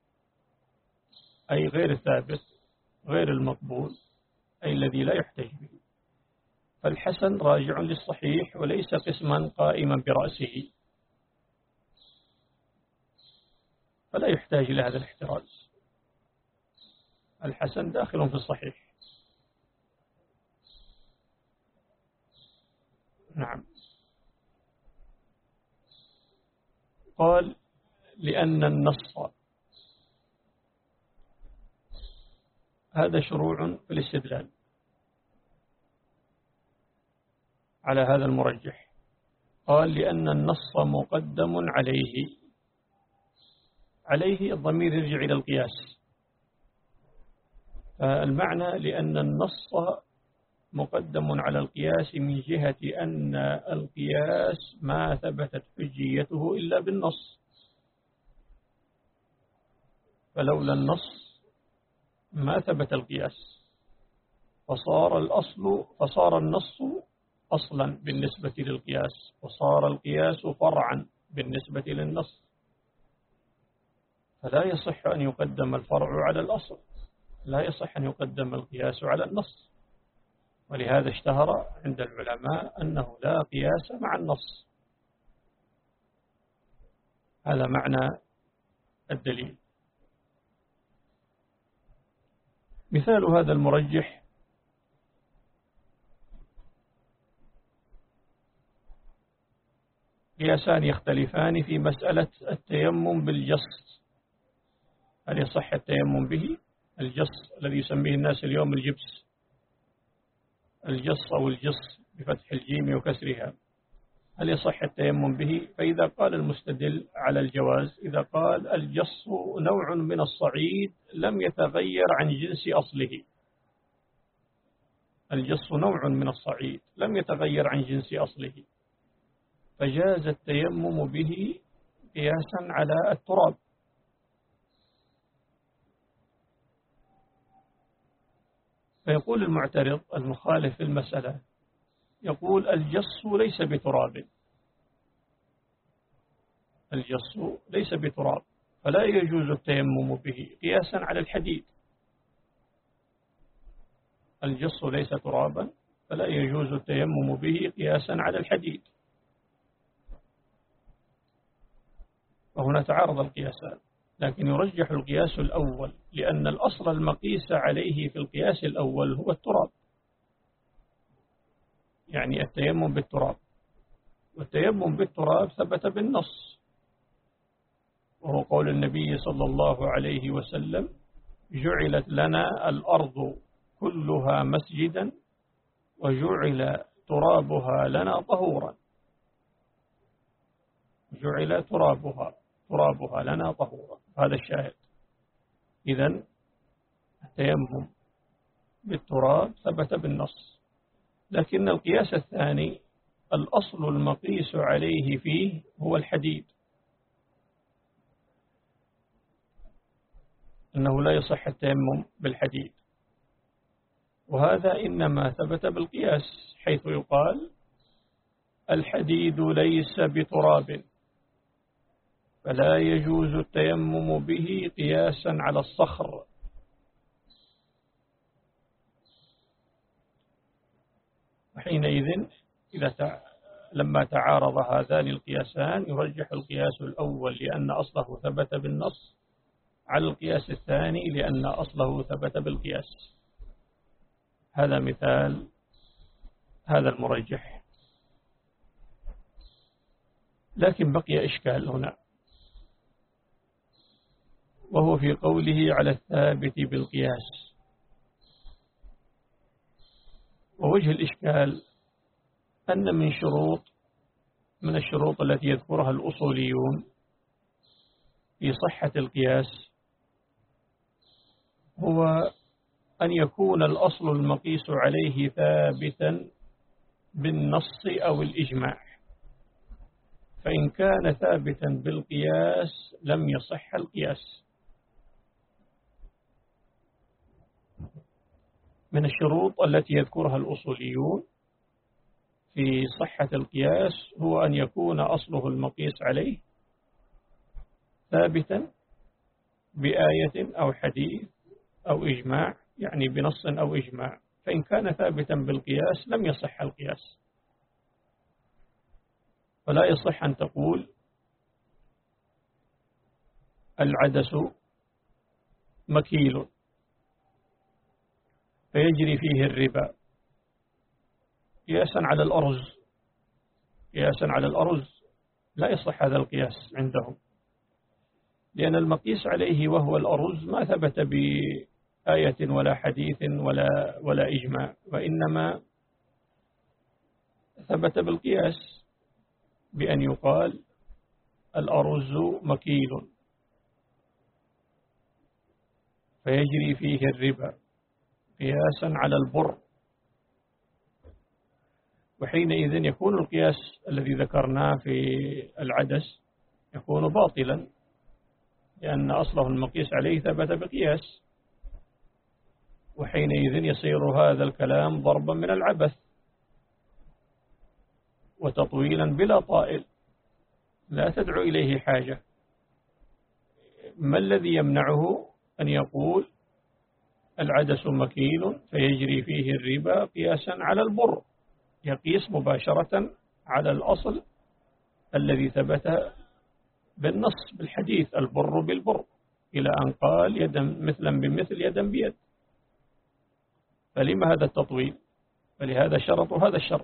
أي غير الثابت غير المقبول، أي الذي لا يحتج به. فالحسن راجع للصحيح وليس قسما قائما برأسه، فلا يحتاج إلى هذا الاحتراز. الحسن داخل في الصحيح. نعم. قال لأن النص، هذا شروع في الاستدلال على هذا المرجح. قال لأن النص مقدم عليه، عليه الضمير يرجع إلى القياس، فالمعنى لأن النص مقدم على القياس من جهة أن القياس ما ثبتت حجيته إلا بالنص، فلولا النص ما ثبت القياس، فصار الأصل فصار النص أصلا بالنسبة للقياس، وصار القياس فرعا بالنسبة للنص، فلا يصح أن يقدم الفرع على الأصل، لا يصح أن يقدم القياس على النص. ولهذا اشتهر عند العلماء أنه لا قياس مع النص. هذا معنى الدليل. مثال هذا المرجح قياسان يختلفان في مسألة التيمم بالجص. هل يصح التيمم به؟ الجص الذي يسميه الناس اليوم الجبس، الجص أو الجص بفتح الجيم وكسرها، هل يصح التيمم به؟ فإذا قال المستدل على الجواز، إذا قال الجص نوع من الصعيد لم يتغير عن جنس أصله، الجص نوع من الصعيد لم يتغير عن جنس أصله، فجاز التيمم به قياسا على التراب. فيقول المعترض المخالف في المسألة، يقول الجص ليس بتراب، الجص ليس بتراب، فلا يجوز التيمم به قياسا على الحديد. الجص ليس ترابا فلا يجوز التيمم به قياسا على الحديد. وهنا تعارض القياسان، لكن يرجح القياس الأول لأن الأصل المقيس عليه في القياس الأول هو التراب، يعني التيمم بالتراب، والتيمم بالتراب ثبت بالنص، وهو قول النبي صلى الله عليه وسلم: جعلت لنا الأرض كلها مسجدا وجعل ترابها لنا طهورا، جعل ترابها ترابها لنا طهورا، هذا الشاهد. إذن التيمم بالتراب ثبت بالنص، لكن القياس الثاني الأصل المقيس عليه فيه هو الحديد، أنه لا يصح التيمم بالحديد، وهذا إنما ثبت بالقياس، حيث يقال الحديد ليس بتراب فلا يجوز التيمم به قياسا على الصخر. وحينئذ إذا تع... لما تعارض هذان القياسان يرجح القياس الأول لأن أصله ثبت بالنص على القياس الثاني لأن أصله ثبت بالقياس. هذا مثال هذا المرجح. لكن بقي إشكال هنا، وهو في قوله على الثابت بالقياس. ووجه الإشكال أن من شروط من الشروط التي يذكرها الأصوليون في صحة القياس هو أن يكون الأصل المقيس عليه ثابتا بالنص أو الإجماع، فإن كان ثابتا بالقياس لم يصح القياس. من الشروط التي يذكرها الأصوليون في صحة القياس هو أن يكون أصله المقيس عليه ثابتا بآية أو حديث أو إجماع، يعني بنص أو إجماع، فإن كان ثابتا بالقياس لم يصح القياس. فلا يصح أن تقول العدس مكيل فيجري فيه الربا قياسا على الأرز، قياسا على الأرز لا يصح هذا القياس عندهم، لأن المقيس عليه وهو الأرز ما ثبت بآية ولا حديث ولا ولا إجماع، وإنما ثبت بالقياس بأن يقال الأرز مكيل فيجري فيه الربا قياسا على البر، وحينئذ يكون القياس الذي ذكرناه في العدس يكون باطلا، لأن أصله المقيس عليه ثبت بقياس، وحينئذ يصير هذا الكلام ضربا من العبث وتطويلا بلا طائل لا تدعو إليه حاجة. ما الذي يمنعه أن يقول العدس مكيل فيجري فيه الربا قياسا على البر، يقيس مباشرة على الأصل الذي ثبت بالنص بالحديث البر بالبر، إلى أن قال يدا مثلا بمثل يدا بيد. فلما هذا التطويل؟ فلهذا شرط هذا الشرط.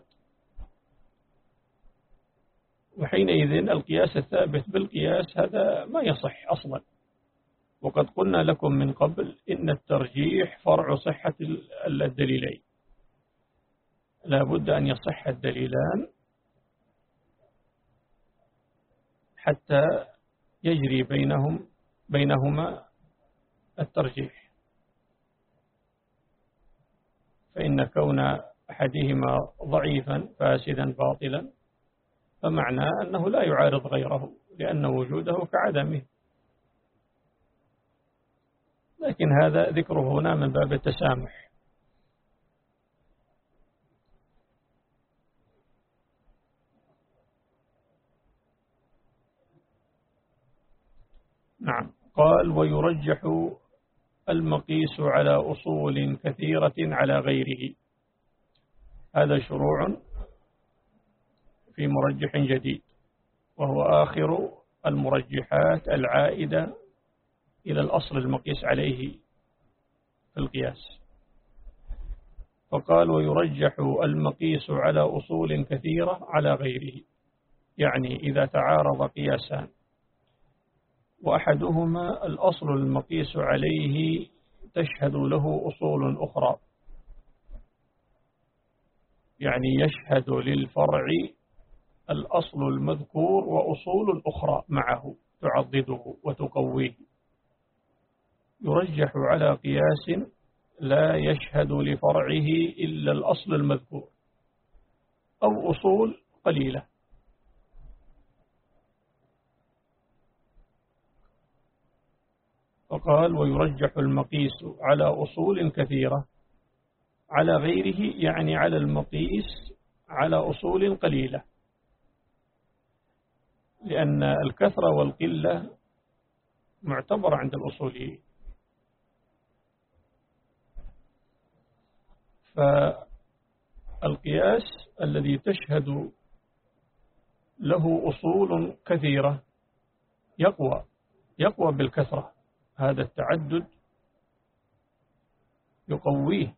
وحينئذ القياس الثابت بالقياس هذا ما يصح أصلا. وقد قلنا لكم من قبل إن الترجيح فرع صحة الدليلين، لا بد أن يصح الدليلان حتى يجري بينهم بينهما الترجيح، فإن كون أحدهما ضعيفا فاسدا باطلا فمعناه أنه لا يعارض غيره لأن وجوده كعدمه. لكن هذا ذكره هنا من باب التسامح. نعم. قال ويرجح المقيس على أصول كثيرة على غيره. هذا شروع في مرجح جديد، وهو آخر المرجحات العائدة إلى الأصل المقيس عليه في القياس. فقال ويرجح المقيس على أصول كثيرة على غيره، يعني إذا تعارض قياسان وأحدهما الأصل المقيس عليه تشهد له أصول أخرى، يعني يشهد للفرع الأصل المذكور وأصول أخرى معه تعضده وتقويه، يرجح على قياس لا يشهد لفرعه إلا الأصل المذكور أو أصول قليلة. فقال ويرجح المقيس على أصول كثيرة على غيره، يعني على المقيس على أصول قليلة، لأن الكثرة والقلة معتبرة عند الأصوليين. فالقياس الذي تشهد له أصول كثيرة يقوى يقوى بالكثرة، هذا التعدد يقويه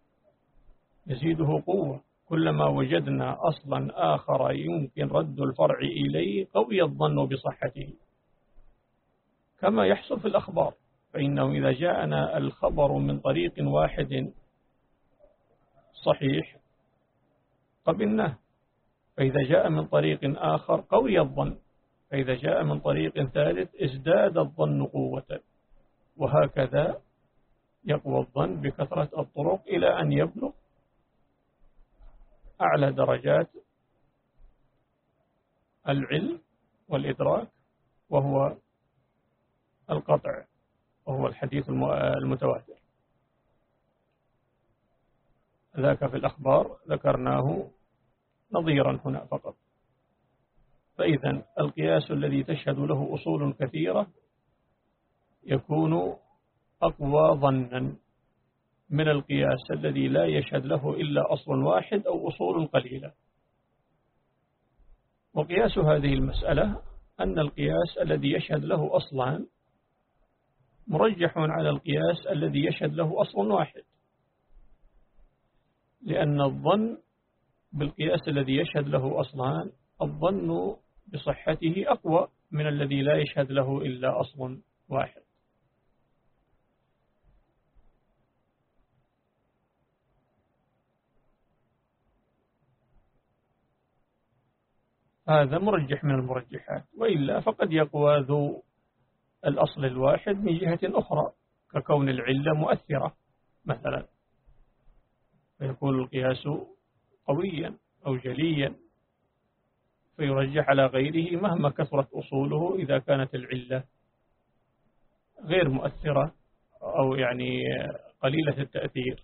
يزيده قوة، كلما وجدنا أصلا آخر يمكن رد الفرع إليه قوي الظن بصحته، كما يحصل في الأخبار. فإنه إذا جاءنا الخبر من طريق واحد صحيح قبلناه، فإذا جاء من طريق آخر قوي الظن، فإذا جاء من طريق ثالث ازداد الظن قوة، وهكذا يقوى الظن بكثرة الطرق إلى أن يبلغ أعلى درجات العلم والإدراك، وهو القطع، وهو الحديث المتواتر. ذاك في الأخبار ذكرناه نظيرا هنا فقط. فإذا القياس الذي تشهد له أصول كثيرة يكون أقوى ظنا من القياس الذي لا يشهد له إلا أصل واحد أو أصول قليلة. وقياس هذه المسألة أن القياس الذي يشهد له أصلان مرجح على القياس الذي يشهد له أصل واحد، لأن الظن بالقياس الذي يشهد له أصلان الظن بصحته أقوى من الذي لا يشهد له إلا أصل واحد. هذا مرجح من المرجحات، وإلا فقد يقوى ذو الأصل الواحد من جهة أخرى ككون العلة مؤثرة مثلا، فيكون القياس قويا أو جليا فيرجح على غيره مهما كثرت أصوله إذا كانت العلة غير مؤثرة أو يعني قليلة التأثير،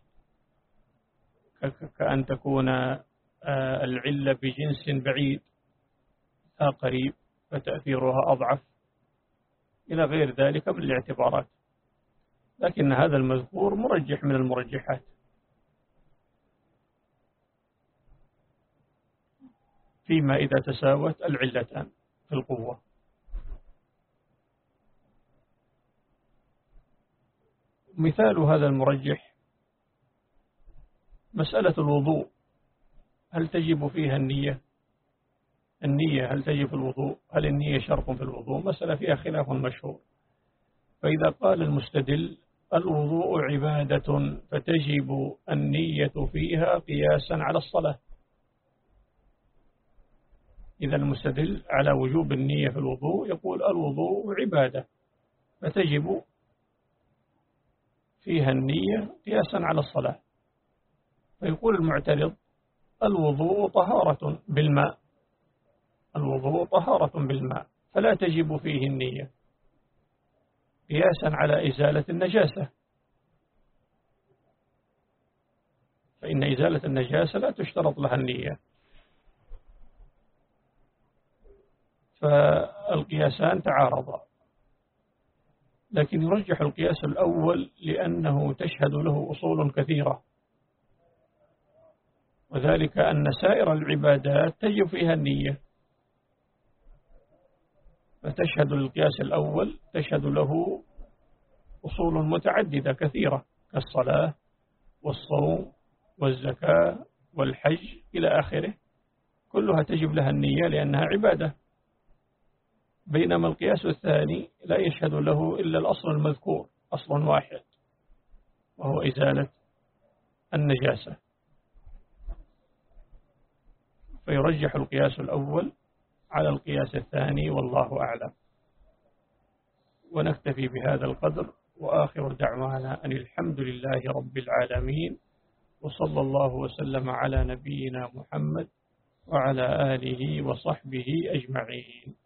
كأن تكون العلة بجنس بعيد لا قريب فتأثيرها أضعف إلى غير ذلك من الاعتبارات. لكن هذا المذكور مرجح من المرجحات. فيما إذا تساوت العلتان في القوة. مثال هذا المرجح مسألة الوضوء، هل تجب فيها النية؟ النية هل تجب في الوضوء؟ هل النية شرط في الوضوء؟ مسألة فيها خلاف مشهور. فإذا قال المستدل الوضوء عبادة فتجب النية فيها قياسا على الصلاة، إذا المستدل على وجوب النية في الوضوء يقول الوضوء عبادة فتجب فيها النية قياسا على الصلاة. فيقول المعترض الوضوء طهارة بالماء، الوضوء طهارة بالماء فلا تجب فيه النية قياسا على إزالة النجاسة، فإن إزالة النجاسة لا تشترط لها النية. فالقياسان تعارضا، لكن يرجح القياس الأول لأنه تشهد له أصول كثيرة، وذلك أن سائر العبادات تجب فيها النية، فتشهد للقياس الأول تشهد له أصول متعددة كثيرة كالصلاة والصوم والزكاة والحج إلى آخره، كلها تجب لها النية لأنها عبادة. بينما القياس الثاني لا يشهد له إلا الأصل المذكور، أصل واحد وهو إزالة النجاسة، فيرجح القياس الأول على القياس الثاني والله أعلم. ونكتفي بهذا القدر، وآخر دعوانا أن الحمد لله رب العالمين، وصلى الله وسلم على نبينا محمد وعلى آله وصحبه أجمعين.